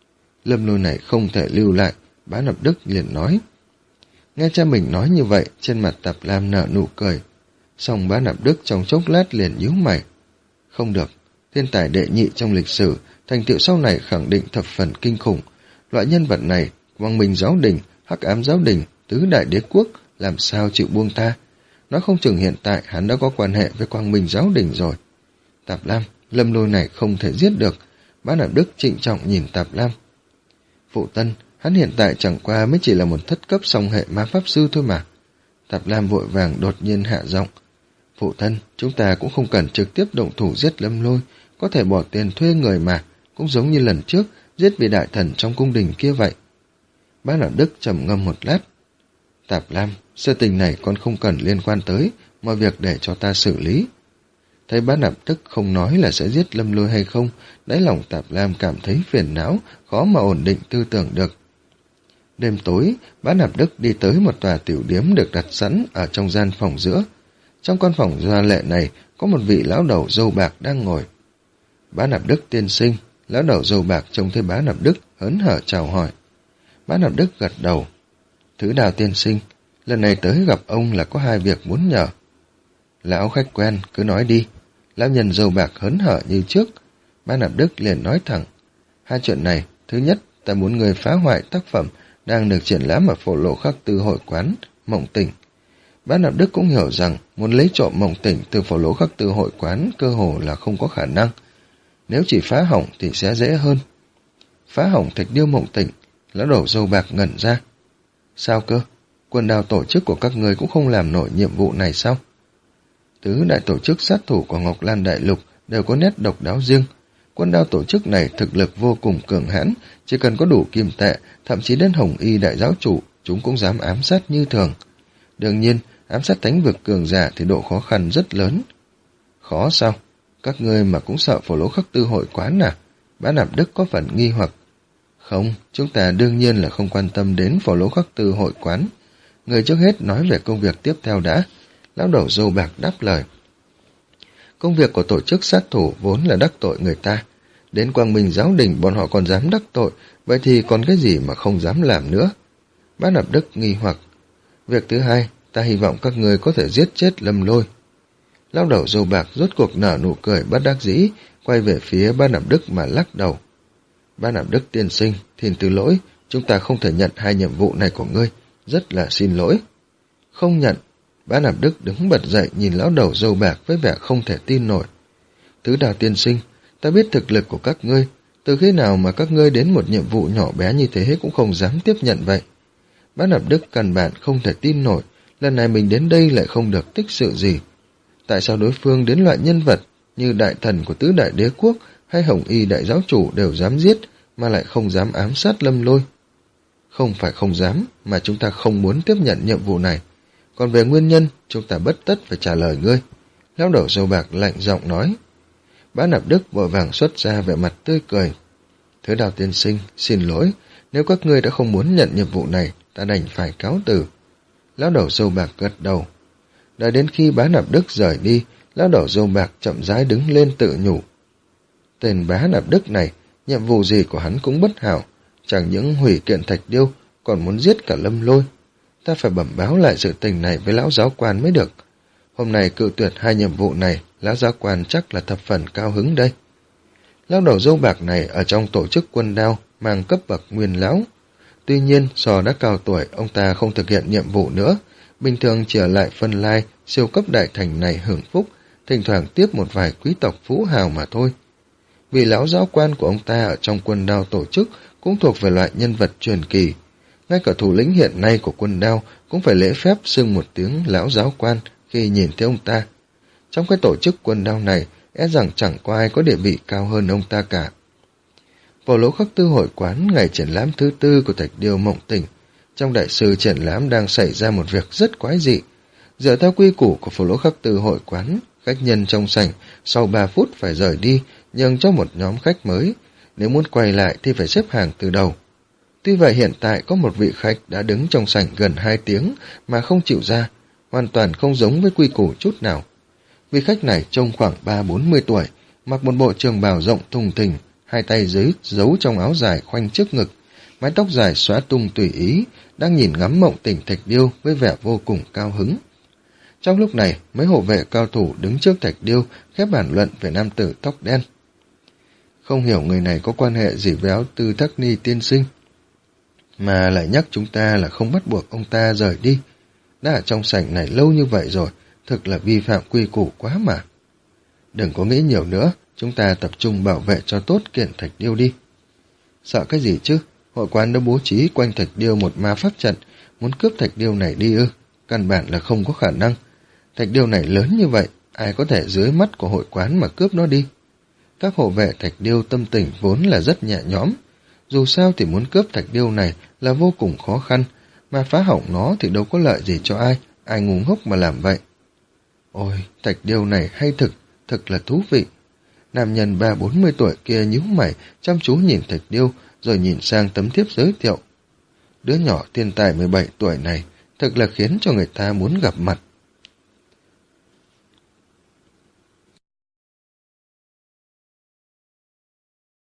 Lâm Lôi này không thể lưu lại, Bá Nạp Đức liền nói. Nghe cha mình nói như vậy, trên mặt Tạp Lam nở nụ cười. Song Bá Nạp Đức trong chốc lát liền nhíu mày. Không được, thiên tài đệ nhị trong lịch sử, thành tựu sau này khẳng định thập phần kinh khủng. Loại nhân vật này, Quang Minh Giáo Đình, Hắc Ám Giáo Đình, Tứ Đại Đế Quốc, làm sao chịu buông tha? Nói không chừng hiện tại hắn đã có quan hệ với Quang Minh Giáo Đình rồi. Tạp Lam, Lâm Lôi này không thể giết được. Bá Nạp Đức trịnh trọng nhìn Tạp Lam. Phụ thân, hắn hiện tại chẳng qua mới chỉ là một thất cấp song hệ ma pháp sư thôi mà. Tạp Lam vội vàng đột nhiên hạ giọng. Phụ thân, chúng ta cũng không cần trực tiếp động thủ giết Lâm Lôi, có thể bỏ tiền thuê người mà, cũng giống như lần trước giết vị đại thần trong cung đình kia vậy. Bá Nạp Đức trầm ngâm một lát. Tạp Lam, sự tình này con không cần liên quan tới, mọi việc để cho ta xử lý. Thấy Bá Nạp Đức không nói là sẽ giết Lâm Lôi hay không, đáy lòng Tạp Lam cảm thấy phiền não, khó mà ổn định tư tưởng được. Đêm tối, Bá Nạp Đức đi tới một tòa tiểu điếm được đặt sẵn ở trong gian phòng giữa. Trong căn phòng hoa lệ này có một vị lão đầu râu bạc đang ngồi. Bá Nạp Đức tiên sinh, lão đầu râu bạc trông thấy Bá Nạp Đức hớn hở chào hỏi. Bá Nạp Đức gật đầu. Thứ Đào tiên sinh, lần này tới gặp ông là có hai việc muốn nhờ. Lão khách quen, cứ nói đi. Lão nhân râu bạc hớn hở như trước. Bá Nạp Đức liền nói thẳng. Hai chuyện này, thứ nhất, ta muốn người phá hoại tác phẩm đang được triển lãm ở Phổ Lộ Khắc Tư hội quán, Mộng Tỉnh. Bá Nạp Đức cũng hiểu rằng muốn lấy trộm Mộng Tỉnh từ Phổ Lộ Khắc Tư hội quán cơ hồ là không có khả năng. Nếu chỉ phá hỏng thì sẽ dễ hơn. Phá hỏng thạch điêu Mộng Tỉnh, lão đầu râu bạc ngẩn ra. Sao cơ? Quân đao tổ chức của các người cũng không làm nổi nhiệm vụ này sao? Tứ đại tổ chức sát thủ của Ngọc Lan Đại Lục đều có nét độc đáo riêng. Quân đao tổ chức này thực lực vô cùng cường hãn, chỉ cần có đủ kim tệ, thậm chí đến Hồng Y đại giáo chủ, chúng cũng dám ám sát như thường. Đương nhiên, ám sát thánh vực cường giả thì độ khó khăn rất lớn. Khó sao? Các ngươi mà cũng sợ Phổ Lỗ Khắc Tư hội quán à? Bá Nạp Đức có phần nghi hoặc. Không, chúng ta đương nhiên là không quan tâm đến Phổ Lỗ Khắc Tư hội quán. Người trước hết nói về công việc tiếp theo đã. Lão đầu râu bạc đáp lời. Công việc của tổ chức sát thủ vốn là đắc tội người ta. Đến Quang Minh giáo đình bọn họ còn dám đắc tội, vậy thì còn cái gì mà không dám làm nữa? Bá Nạp Đức nghi hoặc. Việc thứ hai, ta hy vọng các người có thể giết chết Lâm Lôi. Lão đầu râu bạc rốt cuộc nở nụ cười bất đắc dĩ, quay về phía Bá Nạp Đức mà lắc đầu. Bá Nạp Đức tiên sinh, thiên từ lỗi, chúng ta không thể nhận hai nhiệm vụ này của ngươi, rất là xin lỗi. Không nhận. Bá Nạp Đức đứng bật dậy nhìn lão đầu râu bạc với vẻ không thể tin nổi. Tứ Đào tiên sinh, ta biết thực lực của các ngươi, từ khi nào mà các ngươi đến một nhiệm vụ nhỏ bé như thế cũng không dám tiếp nhận vậy. Bá Nạp Đức căn bản không thể tin nổi, lần này mình đến đây lại không được tích sự gì. Tại sao đối phương đến loại nhân vật như đại thần của tứ đại đế quốc hay Hồng Y đại giáo chủ đều dám giết mà lại không dám ám sát Lâm Lôi? Không phải không dám, mà chúng ta không muốn tiếp nhận nhiệm vụ này. Còn về nguyên nhân, chúng ta bất tất phải trả lời ngươi. Lão đầu râu bạc lạnh giọng nói. Bá Nạp Đức vội vàng xuất ra vẻ mặt tươi cười. Thứ Đào tiên sinh, xin lỗi, nếu các ngươi đã không muốn nhận nhiệm vụ này, ta đành phải cáo từ. Lão đầu râu bạc gật đầu. Đợi đến khi Bá Nạp Đức rời đi, lão đầu râu bạc chậm rãi đứng lên tự nhủ. Tên Bá Nạp Đức này, nhiệm vụ gì của hắn cũng bất hảo, chẳng những hủy kiện thạch điêu, còn muốn giết cả Lâm Lôi. Ta phải bẩm báo lại sự tình này với lão giáo quan mới được. Hôm nay cự tuyệt hai nhiệm vụ này, lão giáo quan chắc là thập phần cao hứng đây. Lão đầu râu bạc này ở trong tổ chức quân đao mang cấp bậc nguyên lão. Tuy nhiên, do đã cao tuổi, ông ta không thực hiện nhiệm vụ nữa, bình thường chỉ ở lại phân lai siêu cấp đại thành này hưởng phúc, thỉnh thoảng tiếp một vài quý tộc phú hào mà thôi. Vị lão giáo quan của ông ta ở trong quân đao tổ chức cũng thuộc về loại nhân vật truyền kỳ. Ngay cả thủ lĩnh hiện nay của quân đao cũng phải lễ phép xưng một tiếng lão giáo quan khi nhìn thấy ông ta. Trong cái tổ chức quân đao này, e rằng chẳng có ai có địa vị cao hơn ông ta cả. Phổ Lỗ Khắc Tư hội quán ngày triển lãm thứ tư của thạch điêu Mộng Tỉnh. Trong đại sư triển lãm đang xảy ra một việc rất quái dị. Dựa theo quy củ của Phổ Lỗ Khắc Tư hội quán, khách nhân trong sảnh sau ba phút phải rời đi, nhường cho một nhóm khách mới. Nếu muốn quay lại thì phải xếp hàng từ đầu. Tuy vậy hiện tại có một vị khách đã đứng trong sảnh gần hai tiếng mà không chịu ra, hoàn toàn không giống với quy củ chút nào. Vị khách này trông khoảng ba bốn mươi tuổi, mặc một bộ trường bào rộng thùng thình, hai tay dưới giấu trong áo dài khoanh trước ngực, mái tóc dài xóa tung tùy ý, đang nhìn ngắm Mộng Tỉnh thạch điêu với vẻ vô cùng cao hứng. Trong lúc này, mấy hộ vệ cao thủ đứng trước thạch điêu khép bàn luận về nam tử tóc đen. Không hiểu người này có quan hệ gì với áo tư Thắc Ni tiên sinh, mà lại nhắc chúng ta là không bắt buộc ông ta rời đi. Đã ở trong sảnh này lâu như vậy rồi, thực là vi phạm quy củ quá mà. Đừng có nghĩ nhiều nữa, chúng ta tập trung bảo vệ cho tốt kiện thạch điêu đi. Sợ cái gì chứ? Hội quán đã bố trí quanh thạch điêu một ma pháp trận, muốn cướp thạch điêu này đi ư? Căn bản là không có khả năng. Thạch điêu này lớn như vậy, ai có thể dưới mắt của hội quán mà cướp nó đi? Các hộ vệ thạch điêu tâm tình vốn là rất nhẹ nhõm. Dù sao thì muốn cướp thạch điêu này là vô cùng khó khăn, mà phá hỏng nó thì đâu có lợi gì cho ai, ai ngu ngốc mà làm vậy. Ôi, thạch điêu này hay thực, thực là thú vị. Nam nhân ba bốn mươi tuổi kia nhíu mày, chăm chú nhìn thạch điêu, rồi nhìn sang tấm thiếp giới thiệu. Đứa nhỏ thiên tài mười bảy tuổi này, thực là khiến cho người ta muốn gặp mặt.